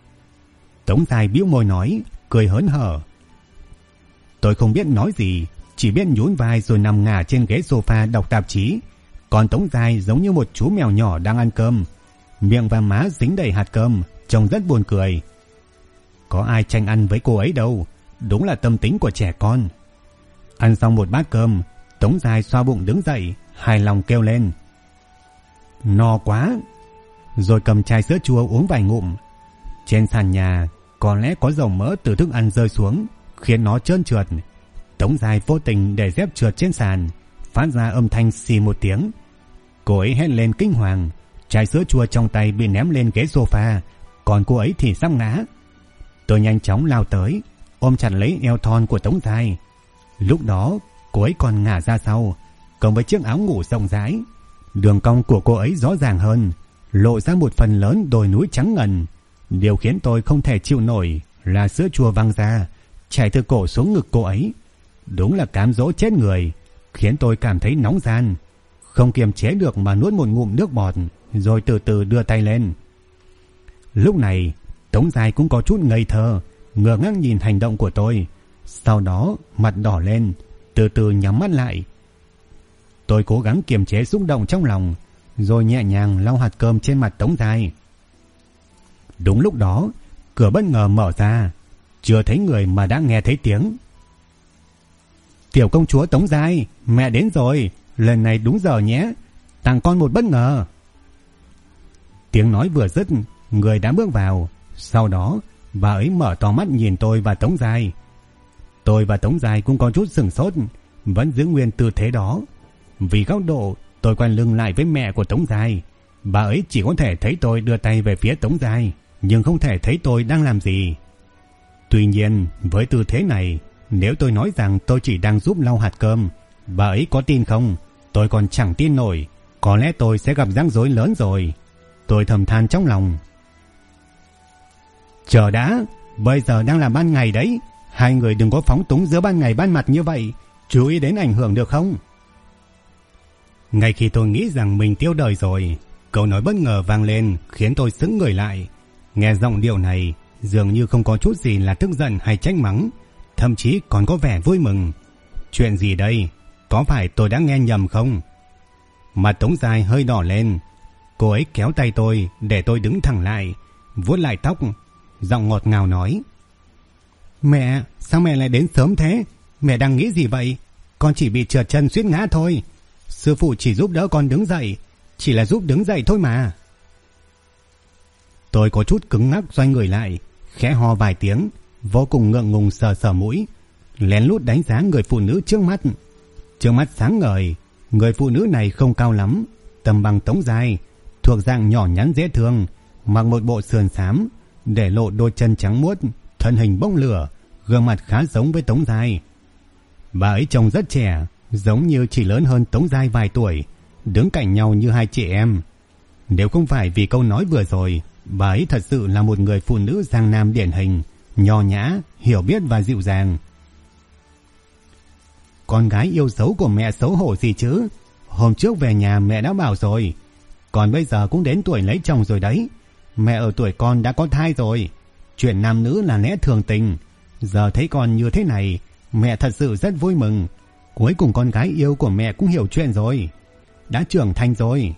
Tống Giai bĩu môi nói, cười hớn hở. Tôi không biết nói gì, chỉ biết nhún vai rồi nằm ngả trên ghế sofa đọc tạp chí. Còn Tống Giai giống như một chú mèo nhỏ đang ăn cơm, miệng và má dính đầy hạt cơm, trông rất buồn cười. Có ai tranh ăn với cô ấy đâu, đúng là tâm tính của trẻ con. Ăn xong một bát cơm, Tống Giai xoa bụng đứng dậy, hài lòng kêu lên: no quá. Rồi cầm chai sữa chua uống vài ngụm. Trên sàn nhà có lẽ có dầu mỡ từ thức ăn rơi xuống, khiến nó trơn trượt. Tống Giai vô tình để dép trượt trên sàn, phát ra âm thanh xì một tiếng. Cô ấy hét lên kinh hoàng, chai sữa chua trong tay bị ném lên ghế sofa, còn cô ấy thì sắp ngã. Tôi nhanh chóng lao tới, ôm chặt lấy eo thon của Tống Giai. Lúc đó cô ấy còn ngả ra sau, cộng với chiếc áo ngủ rộng rãi. Đường cong của cô ấy rõ ràng hơn, lộ ra một phần lớn đồi núi trắng ngần. Điều khiến tôi không thể chịu nổi là sữa chua văng ra, chảy từ cổ xuống ngực cô ấy. Đúng là cám dỗ chết người, khiến tôi cảm thấy nóng ran, không kiềm chế được mà nuốt một ngụm nước bọt, rồi từ từ đưa tay lên. Lúc này Tống Giai cũng có chút ngây thơ, ngơ ngác nhìn hành động của tôi. Sau đó mặt đỏ lên, từ từ nhắm mắt lại. Tôi cố gắng kiềm chế xúc động trong lòng, rồi nhẹ nhàng lau hạt cơm trên mặt Tống Giai. Đúng lúc đó cửa bất ngờ mở ra, chưa thấy người mà đã nghe thấy tiếng: tiểu công chúa Tống Giai, mẹ đến rồi, lần này đúng giờ nhé, tặng con một bất ngờ. Tiếng nói vừa dứt, người đã bước vào. Sau đó bà ấy mở to mắt nhìn tôi và Tống Giai. Tôi và Tống Giai cũng có chút sửng sốt, vẫn giữ nguyên tư thế đó. Vì góc độ, tôi quay lưng lại với mẹ của Tống Giai. Bà ấy chỉ có thể thấy tôi đưa tay về phía Tống Giai, nhưng không thể thấy tôi đang làm gì. Tuy nhiên với tư thế này, nếu tôi nói rằng tôi chỉ đang giúp lau hạt cơm, bà ấy có tin không? Tôi còn chẳng tin nổi. Có lẽ tôi sẽ gặp rắc rối lớn rồi. Tôi thầm than trong lòng. Chờ đã, bây giờ đang là ban ngày đấy, hai người đừng có phóng túng giữa ban ngày ban mặt như vậy, chú ý đến ảnh hưởng được không? Ngay khi tôi nghĩ rằng mình tiêu đời rồi, câu nói bất ngờ vang lên khiến tôi sững người lại. Nghe giọng điệu này dường như không có chút gì là tức giận hay trách mắng, thậm chí còn có vẻ vui mừng. Chuyện gì đây? Có phải tôi đã nghe nhầm không? Mặt Tống Giai hơi đỏ lên. Cô ấy kéo tay tôi để tôi đứng thẳng lại, vuốt lại tóc, giọng ngọt ngào nói: mẹ, sao mẹ lại đến sớm thế? Mẹ đang nghĩ gì vậy? Con chỉ bị trượt chân suýt ngã thôi. Sư phụ chỉ giúp đỡ con đứng dậy, chỉ là giúp đứng dậy thôi mà. Tôi có chút cứng ngắc xoay người lại, khẽ ho vài tiếng, vô cùng ngượng ngùng sờ sờ mũi, lén lút đánh giá người phụ nữ trước mắt. Trước mắt sáng ngời, người phụ nữ này không cao lắm, tầm bằng Tống Giai, thuộc dạng nhỏ nhắn dễ thương, mặc một bộ sườn xám, để lộ đôi chân trắng muốt, thân hình bốc lửa, gương mặt khá giống với Tống Giai. Bà ấy trông rất trẻ, giống như chỉ lớn hơn Tống Giai vài tuổi, đứng cạnh nhau như hai chị em. Nếu không phải vì câu nói vừa rồi, bà ấy thật sự là một người phụ nữ Giang Nam điển hình, nho nhã, hiểu biết và dịu dàng. Con gái yêu dấu của mẹ xấu hổ gì chứ? Hôm trước về nhà mẹ đã bảo rồi, còn bây giờ cũng đến tuổi lấy chồng rồi đấy. Mẹ ở tuổi con đã có thai rồi, chuyện nam nữ là lẽ thường tình. Giờ thấy con như thế này, mẹ thật sự rất vui mừng. Cuối cùng con gái yêu của mẹ cũng hiểu chuyện rồi, đã trưởng thành rồi.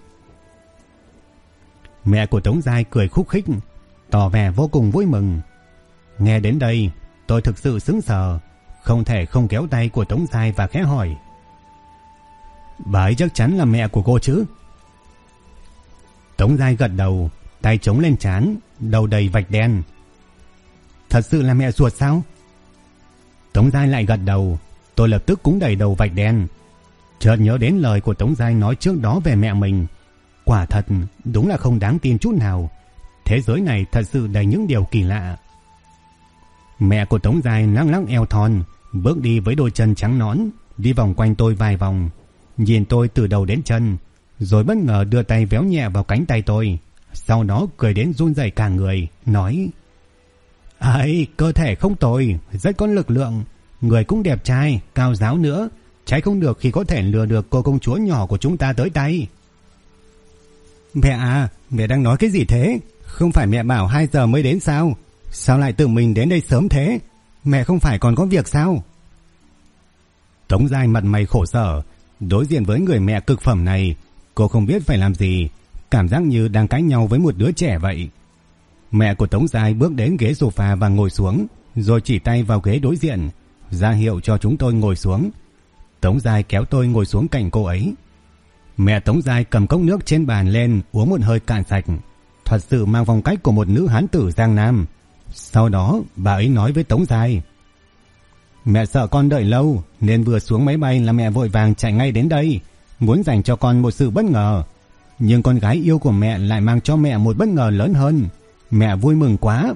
Mẹ của Tống Giai cười khúc khích, tỏ vẻ vô cùng vui mừng. Nghe đến đây, tôi thực sự sững sờ, không thể không kéo tay của Tống Giai và khẽ hỏi: bà ấy chắc chắn là mẹ của cô chứ? Tống Giai gật đầu, tay chống lên trán, đầu đầy vạch đen. Thật sự là mẹ ruột sao? Tống Giai lại gật đầu. Tôi lập tức cũng đầy đầu vạch đen, chợt nhớ đến lời của Tống Giai nói trước đó về mẹ mình. Quả thật, đúng là không đáng tin chút nào. Thế giới này thật sự đầy những điều kỳ lạ. Mẹ của Tống Giai lắc lắc eo thon, bước đi với đôi chân trắng nõn, đi vòng quanh tôi vài vòng, nhìn tôi từ đầu đến chân, rồi bất ngờ đưa tay véo nhẹ vào cánh tay tôi. Sau đó cười đến run rẩy cả người, nói: ấy, cơ thể không tồi, rất có lực lượng, người cũng đẹp trai, cao ráo nữa, trái không được khi có thể lừa được cô công chúa nhỏ của chúng ta tới tay. Mẹ à, mẹ đang nói cái gì thế? Không phải mẹ bảo 2 giờ mới đến sao? Sao lại tự mình đến đây sớm thế? Mẹ không phải còn có việc sao? Tống Giai mặt mày khổ sở, đối diện với người mẹ cực phẩm này, cô không biết phải làm gì, cảm giác như đang cãi nhau với một đứa trẻ vậy. Mẹ của Tống Giai bước đến ghế sofa và ngồi xuống, rồi chỉ tay vào ghế đối diện, ra hiệu cho chúng tôi ngồi xuống. Tống Giai kéo tôi ngồi xuống cạnh cô ấy. Mẹ Tống Giai cầm cốc nước trên bàn lên uống một hơi cạn sạch, thật sự mang phong cách của một nữ hán tử Giang Nam. Sau đó bà ấy nói với Tống Giai: "Mẹ sợ con đợi lâu nên vừa xuống máy bay là mẹ vội vàng chạy ngay đến đây, muốn dành cho con một sự bất ngờ. Nhưng con gái yêu của mẹ lại mang cho mẹ một bất ngờ lớn hơn. Mẹ vui mừng quá."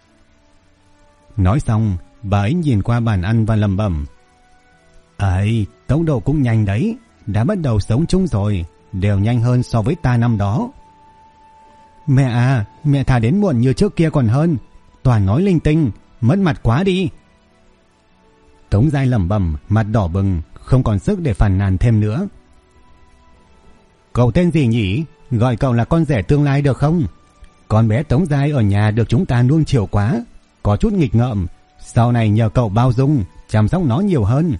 Nói xong, bà ấy nhìn qua bàn ăn và lẩm bẩm: "Ấy, tốc độ cũng nhanh đấy, đã bắt đầu sống chung rồi, đều nhanh hơn so với ta năm đó." "Mẹ à, mẹ thà đến muộn như trước kia còn hơn, toàn nói linh tinh, mất mặt quá đi." Tống Giai lẩm bẩm, mặt đỏ bừng, không còn sức để phàn nàn thêm nữa. "Cậu tên gì nhỉ? Gọi cậu là con rể tương lai được không? Con bé Tống Giai ở nhà được chúng ta nuông chiều quá, có chút nghịch ngợm, sau này nhờ cậu bao dung, chăm sóc nó nhiều hơn."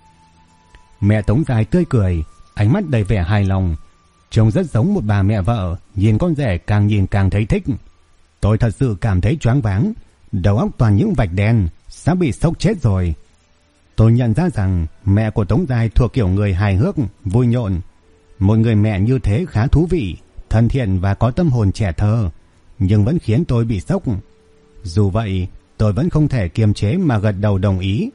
Mẹ Tống Giai tươi cười, ánh mắt đầy vẻ hài lòng, trông rất giống một bà mẹ vợ, nhìn con rể càng nhìn càng thấy thích. Tôi thật sự cảm thấy choáng váng, đầu óc toàn những vạch đen, sắp bị sốc chết rồi. Tôi nhận ra rằng mẹ của Tống Giai thuộc kiểu người hài hước, vui nhộn. Một người mẹ như thế khá thú vị, thân thiện và có tâm hồn trẻ thơ, nhưng vẫn khiến tôi bị sốc. Dù vậy, tôi vẫn không thể kiềm chế mà gật đầu đồng ý.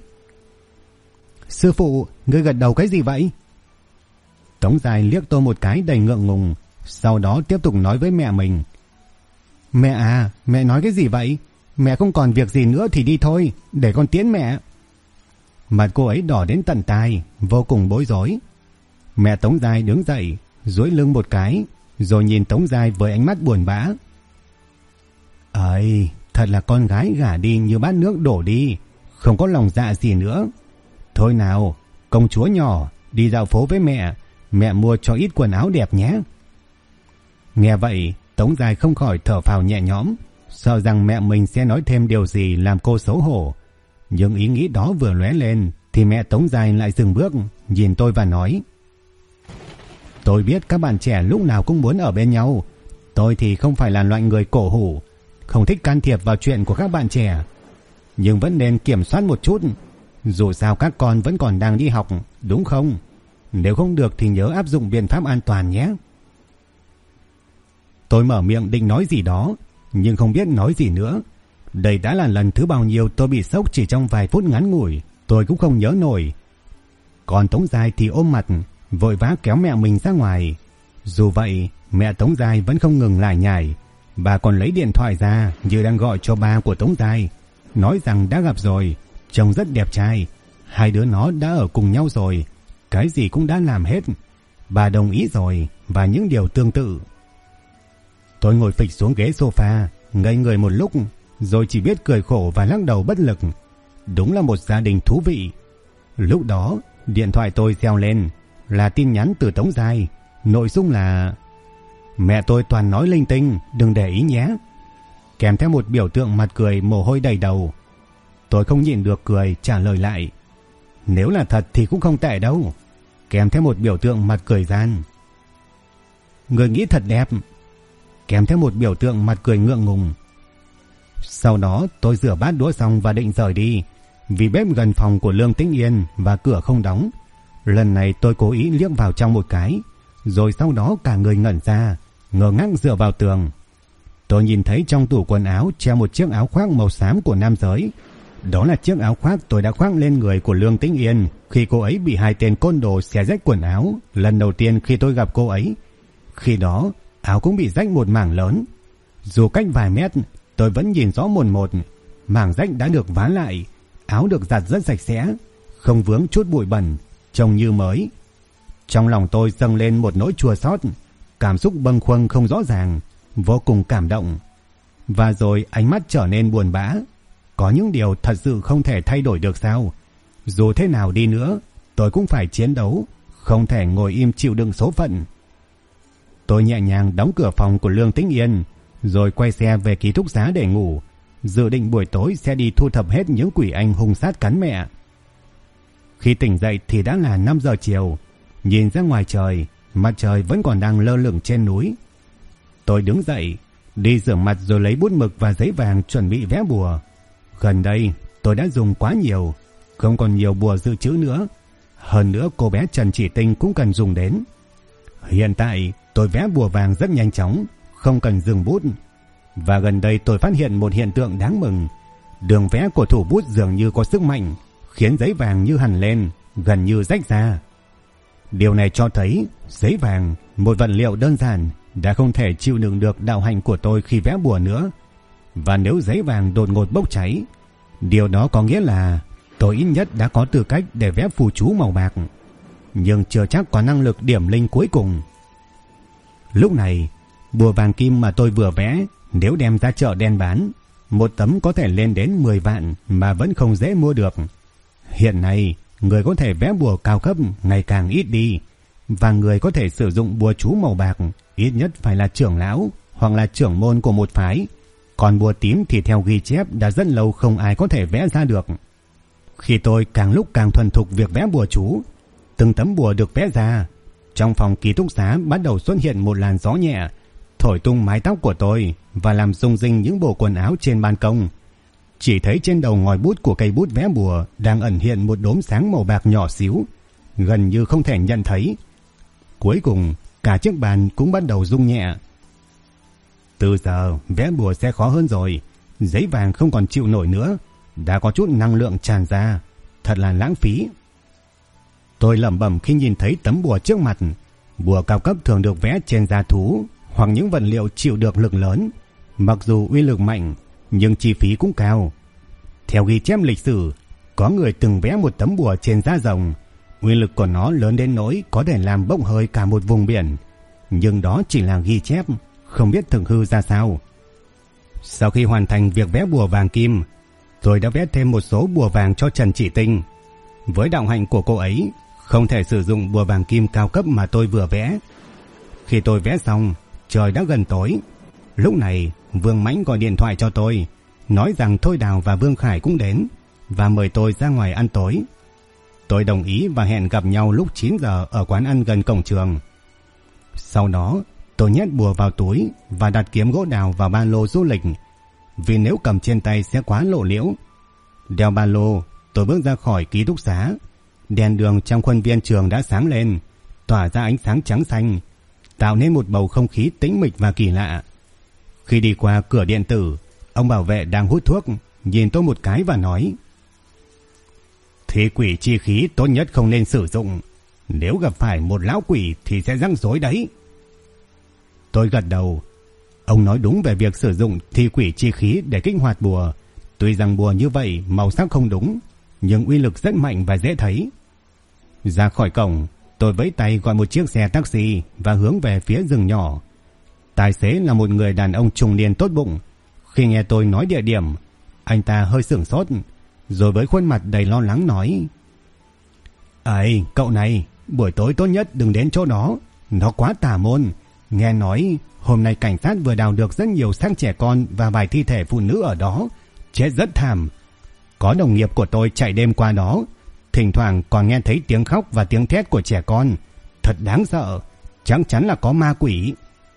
"Sư phụ, ngươi gật đầu cái gì vậy?" Tống Giai liếc tôi một cái đầy ngượng ngùng, sau đó tiếp tục nói với mẹ mình: "Mẹ à, mẹ nói cái gì vậy? Mẹ không còn việc gì nữa thì đi thôi, để con tiễn mẹ." Mặt cô ấy đỏ đến tận tai, vô cùng bối rối. Mẹ Tống Giai đứng dậy, duỗi lưng một cái, rồi nhìn Tống Giai với ánh mắt buồn bã. "Ấy, thật là con gái gả đi như bát nước đổ đi, không có lòng dạ gì nữa. Thôi nào, công chúa nhỏ, đi dạo phố với mẹ mua cho ít quần áo đẹp nhé." Nghe vậy, Tống Giai không khỏi thở phào nhẹ nhõm, sợ rằng mẹ mình sẽ nói thêm điều gì làm cô xấu hổ. Nhưng ý nghĩ đó vừa lóe lên thì mẹ Tống Giai lại dừng bước, nhìn tôi và nói: "Tôi biết các bạn trẻ lúc nào cũng muốn ở bên nhau. Tôi thì không phải là loại người cổ hủ, không thích can thiệp vào chuyện của các bạn trẻ. Nhưng vẫn nên kiểm soát một chút. Dù sao các con vẫn còn đang đi học, đúng không? Nếu không được thì nhớ áp dụng biện pháp an toàn nhé." Tôi mở miệng định nói gì đó, nhưng không biết nói gì nữa. Đây đã là lần thứ bao nhiêu tôi bị sốc chỉ trong vài phút ngắn ngủi, tôi cũng không nhớ nổi. Còn Tống Giai thì ôm mặt, vội vã kéo mẹ mình ra ngoài. Dù vậy, mẹ Tống Giai vẫn không ngừng lải nhải. Bà còn lấy điện thoại ra như đang gọi cho ba của Tống Giai, nói rằng đã gặp rồi, trông rất đẹp trai, hai đứa nó đã ở cùng nhau rồi, cái gì cũng đã làm hết, bà đồng ý rồi, và những điều tương tự. Tôi ngồi phịch xuống ghế sofa, ngây người một lúc, rồi chỉ biết cười khổ và lắc đầu bất lực. Đúng là một gia đình thú vị. Lúc đó, điện thoại tôi reo lên, là tin nhắn từ Tống Giai. Nội dung là: "Mẹ tôi toàn nói linh tinh, đừng để ý nhé." Kèm theo một biểu tượng mặt cười mồ hôi đầy đầu. Tôi không nhịn được cười trả lời lại: "Nếu là thật thì cũng không tệ đâu." Kèm theo một biểu tượng mặt cười gian. "Người nghĩ thật đẹp." Kèm theo một biểu tượng mặt cười ngượng ngùng. Sau đó tôi rửa bát đũa xong và định rời đi, vì bếp gần phòng của Lương Tĩnh Yên và cửa không đóng. Lần này tôi cố ý liếc vào trong một cái, rồi sau đó cả người ngẩn ra, ngơ ngác dựa vào tường. Tôi nhìn thấy trong tủ quần áo treo một chiếc áo khoác màu xám của nam giới. Đó là chiếc áo khoác tôi đã khoác lên người của Lương Tĩnh Yên khi cô ấy bị hai tên côn đồ xé rách quần áo lần đầu tiên khi tôi gặp cô ấy. Khi đó, áo cũng bị rách một mảng lớn. Dù cách vài mét, tôi vẫn nhìn rõ mồn một. Mảng rách đã được vá lại, áo được giặt rất sạch sẽ, không vướng chút bụi bẩn, trông như mới. Trong lòng tôi dâng lên một nỗi chua xót, cảm xúc bâng khuâng không rõ ràng, vô cùng cảm động. Và rồi ánh mắt trở nên buồn bã. Có những điều thật sự không thể thay đổi được sao? Dù thế nào đi nữa, tôi cũng phải chiến đấu, không thể ngồi im chịu đựng số phận. Tôi nhẹ nhàng đóng cửa phòng của Lương Tĩnh Yên, rồi quay xe về ký túc xá để ngủ, dự định buổi tối sẽ đi thu thập hết những quỷ anh hung sát cắn mẹ. Khi tỉnh dậy thì đã là 5 giờ chiều. Nhìn ra ngoài trời, mặt trời vẫn còn đang lơ lửng trên núi. Tôi đứng dậy, đi rửa mặt rồi lấy bút mực và giấy vàng chuẩn bị vẽ bùa. Gần đây tôi đã dùng quá nhiều, không còn nhiều bùa dự trữ nữa. Hơn nữa cô bé Trần Chỉ Tinh cũng cần dùng đến. Hiện tại tôi vẽ bùa vàng rất nhanh chóng, không cần dừng bút. Và gần đây tôi phát hiện một hiện tượng đáng mừng. Đường vẽ của thủ bút dường như có sức mạnh, khiến giấy vàng như hằn lên, gần như rách ra. Điều này cho thấy giấy vàng, một vật liệu đơn giản, đã không thể chịu đựng được đạo hạnh của tôi khi vẽ bùa nữa. Và nếu giấy vàng đột ngột bốc cháy, điều đó có nghĩa là tôi ít nhất đã có tư cách để vẽ phù chú màu bạc, nhưng chưa chắc có năng lực điểm linh cuối cùng. Lúc này, bùa vàng kim mà tôi vừa vẽ, nếu đem ra chợ đen bán, một tấm có thể lên đến 10 vạn mà vẫn không dễ mua được. Hiện nay, người có thể vẽ bùa cao cấp ngày càng ít đi, và người có thể sử dụng bùa chú màu bạc ít nhất phải là trưởng lão hoặc là trưởng môn của một phái. Còn bùa tím thì theo ghi chép đã rất lâu không ai có thể vẽ ra được. Khi tôi càng lúc càng thuần thục việc vẽ bùa chú, từng tấm bùa được vẽ ra, trong phòng ký túc xá bắt đầu xuất hiện một làn gió nhẹ, thổi tung mái tóc của tôi và làm rung rinh những bộ quần áo trên ban công. Chỉ thấy trên đầu ngòi bút của cây bút vẽ bùa đang ẩn hiện một đốm sáng màu bạc nhỏ xíu, gần như không thể nhận thấy. Cuối cùng, cả chiếc bàn cũng bắt đầu rung nhẹ. Từ giờ, vẽ bùa sẽ khó hơn rồi. Giấy vàng không còn chịu nổi nữa, đã có chút năng lượng tràn ra. Thật là lãng phí. Tôi lẩm bẩm khi nhìn thấy tấm bùa trước mặt. Bùa cao cấp thường được vẽ trên da thú hoặc những vật liệu chịu được lực lớn. Mặc dù uy lực mạnh, nhưng chi phí cũng cao. Theo ghi chép lịch sử, có người từng vẽ một tấm bùa trên da rồng. Uy lực của nó lớn đến nỗi có thể làm bốc hơi cả một vùng biển. Nhưng đó chỉ là ghi chép, không biết thực hư ra sao. Sau khi hoàn thành việc vẽ bùa vàng kim, tôi đã vẽ thêm một số bùa vàng cho Trần Chỉ Tinh. Với đạo hạnh của cô ấy, không thể sử dụng bùa vàng kim cao cấp mà tôi vừa vẽ. Khi tôi vẽ xong, trời đã gần tối. Lúc này, Vương Mãnh gọi điện thoại cho tôi, nói rằng Thôi Đào và Vương Khải cũng đến và mời tôi ra ngoài ăn tối. Tôi đồng ý và hẹn gặp nhau lúc 9 giờ ở quán ăn gần cổng trường. Sau đó, tôi nhét bùa vào túi và đặt kiếm gỗ đào vào ba lô du lịch, vì nếu cầm trên tay sẽ quá lộ liễu. Đeo ba lô, tôi bước ra khỏi ký túc xá. Đèn đường trong khuôn viên trường đã sáng lên, tỏa ra ánh sáng trắng xanh, tạo nên một bầu không khí tĩnh mịch và kỳ lạ. Khi đi qua cửa điện tử, ông bảo vệ đang hút thuốc nhìn tôi một cái và nói: "Thi quỷ chi khí tốt nhất không nên sử dụng. Nếu gặp phải một lão quỷ thì sẽ rắc rối đấy." Tôi gật đầu. Ông nói đúng về việc sử dụng thi quỷ chi khí để kích hoạt bùa. Tuy rằng bùa như vậy màu sắc không đúng, nhưng uy lực rất mạnh và dễ thấy. Ra khỏi cổng, tôi vẫy tay gọi một chiếc xe taxi và hướng về phía rừng nhỏ. Tài xế là một người đàn ông trung niên tốt bụng. Khi nghe tôi nói địa điểm, anh ta hơi sửng sốt, rồi với khuôn mặt đầy lo lắng nói: "Ấy, cậu này, buổi tối tốt nhất đừng đến chỗ đó, nó quá tà môn. Nghe nói hôm nay cảnh sát vừa đào được rất nhiều xác trẻ con và vài thi thể phụ nữ ở đó, chết rất thảm. Có đồng nghiệp của tôi chạy đêm qua đó, thỉnh thoảng còn nghe thấy tiếng khóc và tiếng thét của trẻ con. Thật đáng sợ, chắc chắn là có ma quỷ."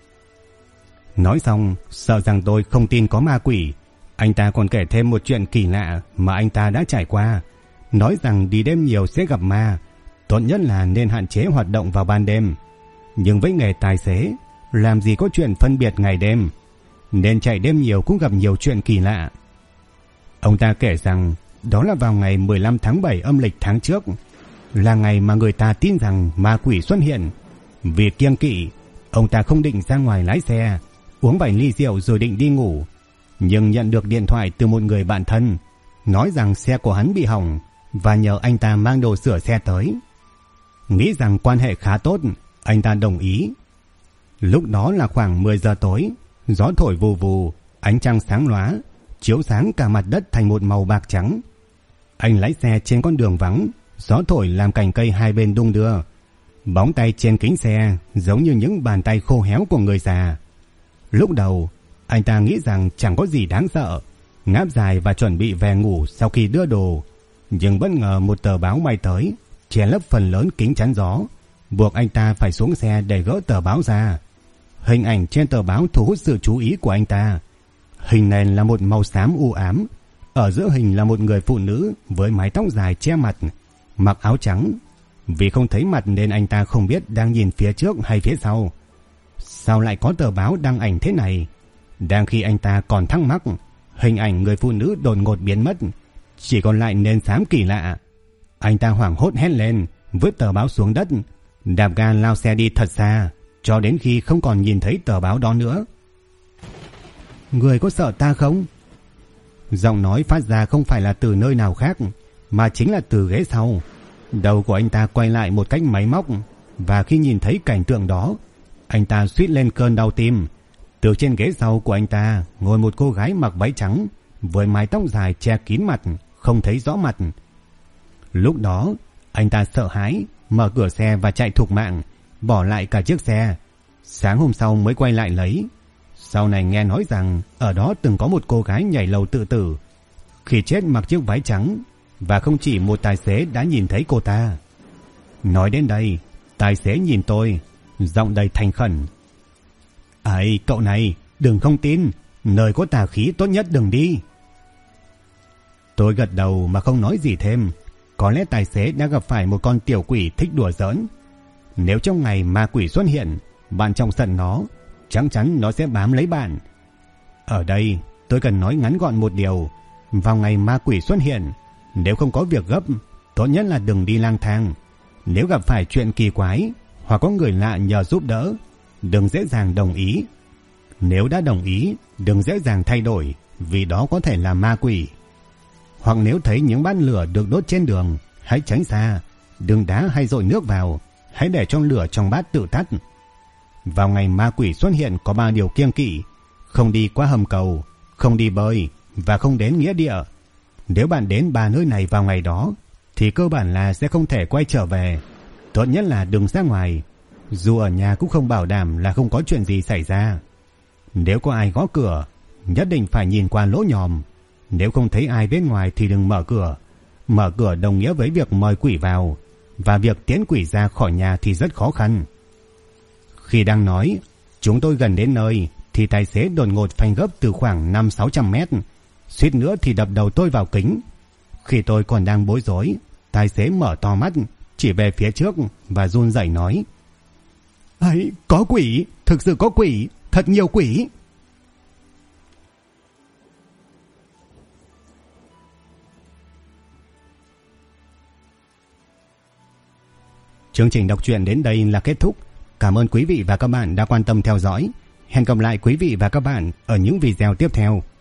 Nói xong, sợ rằng tôi không tin có ma quỷ, anh ta còn kể thêm một chuyện kỳ lạ mà anh ta đã trải qua. Nói rằng đi đêm nhiều sẽ gặp ma, tốt nhất là nên hạn chế hoạt động vào ban đêm. Nhưng với nghề tài xế, làm gì có chuyện phân biệt ngày đêm, nên chạy đêm nhiều cũng gặp nhiều chuyện kỳ lạ. Ông ta kể rằng đó là vào ngày 15 tháng 7 âm lịch tháng trước, là ngày mà người ta tin rằng ma quỷ xuất hiện. Vì kiêng kỵ, ông ta không định ra ngoài lái xe, uống vài ly rượu rồi định đi ngủ. Nhưng nhận được điện thoại từ một người bạn thân, nói rằng xe của hắn bị hỏng và nhờ anh ta mang đồ sửa xe tới. Nghĩ rằng quan hệ khá tốt, anh ta đồng ý. Lúc đó là khoảng 10 giờ tối, gió thổi vù vù, ánh trăng sáng lóa, chiếu sáng cả mặt đất thành một màu bạc trắng. Anh lái xe trên con đường vắng, gió thổi làm cành cây hai bên đung đưa. Bóng tay trên kính xe giống như những bàn tay khô héo của người già. Lúc đầu, anh ta nghĩ rằng chẳng có gì đáng sợ, ngáp dài và chuẩn bị về ngủ sau khi đưa đồ. Nhưng bất ngờ một tờ báo bay tới, che lấp phần lớn kính chắn gió, buộc anh ta phải xuống xe để gỡ tờ báo ra. Hình ảnh trên tờ báo thu hút sự chú ý của anh ta. Hình nền là một màu xám u ám. Ở giữa hình là một người phụ nữ với mái tóc dài che mặt, mặc áo trắng. Vì không thấy mặt nên anh ta không biết đang nhìn phía trước hay phía sau. Sao lại có tờ báo đăng ảnh thế này? Đang khi anh ta còn thắc mắc, hình ảnh người phụ nữ đột ngột biến mất, chỉ còn lại nền xám kỳ lạ. Anh ta hoảng hốt hét lên, vứt tờ báo xuống đất, đạp ga lao xe đi thật xa, cho đến khi không còn nhìn thấy tờ báo đó nữa. Người có sợ ta không? Giọng nói phát ra không phải là từ nơi nào khác, mà chính là từ ghế sau. Đầu của anh ta quay lại một cách máy móc, và khi nhìn thấy cảnh tượng đó, anh ta suýt lên cơn đau tim. Từ trên ghế sau của anh ta ngồi một cô gái mặc váy trắng với mái tóc dài che kín mặt, không thấy rõ mặt. Lúc đó anh ta sợ hãi, mở cửa xe và chạy thục mạng, bỏ lại cả chiếc xe. Sáng hôm sau mới quay lại lấy. Sau này nghe nói rằng ở đó từng có một cô gái nhảy lầu tự tử, khi chết mặc chiếc váy trắng, và không chỉ một tài xế đã nhìn thấy cô ta. Nói đến đây, tài xế nhìn tôi, giọng đầy thành khẩn. Ấy, cậu này, đừng không tin, nơi có tà khí tốt nhất đừng đi. Tôi gật đầu mà không nói gì thêm. Có lẽ tài xế đã gặp phải một con tiểu quỷ thích đùa giỡn. Nếu trong ngày ma quỷ xuất hiện, bạn trong sân nó, chắc chắn nó sẽ bám lấy bạn. Ở đây, tôi cần nói ngắn gọn một điều. Vào ngày ma quỷ xuất hiện, nếu không có việc gấp, tốt nhất là đừng đi lang thang. Nếu gặp phải chuyện kỳ quái, hoặc có người lạ nhờ giúp đỡ, đừng dễ dàng đồng ý. Nếu đã đồng ý, đừng dễ dàng thay đổi, vì đó có thể là ma quỷ. Hoặc nếu thấy những bát lửa được đốt trên đường, hãy tránh xa, đừng đá hay dội nước vào, hãy để cho lửa trong bát tự tắt. Vào ngày ma quỷ xuất hiện có 3 điều kiêng kỵ: không đi qua hầm cầu, không đi bơi và không đến nghĩa địa. Nếu bạn đến 3 nơi này vào ngày đó, thì cơ bản là sẽ không thể quay trở về. Tốt nhất là đừng ra ngoài, dù ở nhà cũng không bảo đảm là không có chuyện gì xảy ra. Nếu có ai gõ cửa, nhất định phải nhìn qua lỗ nhòm. Nếu không thấy ai bên ngoài thì đừng mở cửa. Mở cửa đồng nghĩa với việc mời quỷ vào, và việc tiến quỷ ra khỏi nhà thì rất khó khăn. Khi đang nói, chúng tôi gần đến nơi, thì tài xế đột ngột phanh gấp từ khoảng 500-600 mét, suýt nữa thì đập đầu tôi vào kính. Khi tôi còn đang bối rối, tài xế mở to mắt, chỉ về phía trước và run rẩy nói: "Ấy, có quỷ, thực sự có quỷ, thật nhiều quỷ." Chương trình đọc truyện đến đây là kết thúc. Cảm ơn quý vị và các bạn đã quan tâm theo dõi. Hẹn gặp lại quý vị và các bạn ở những video tiếp theo.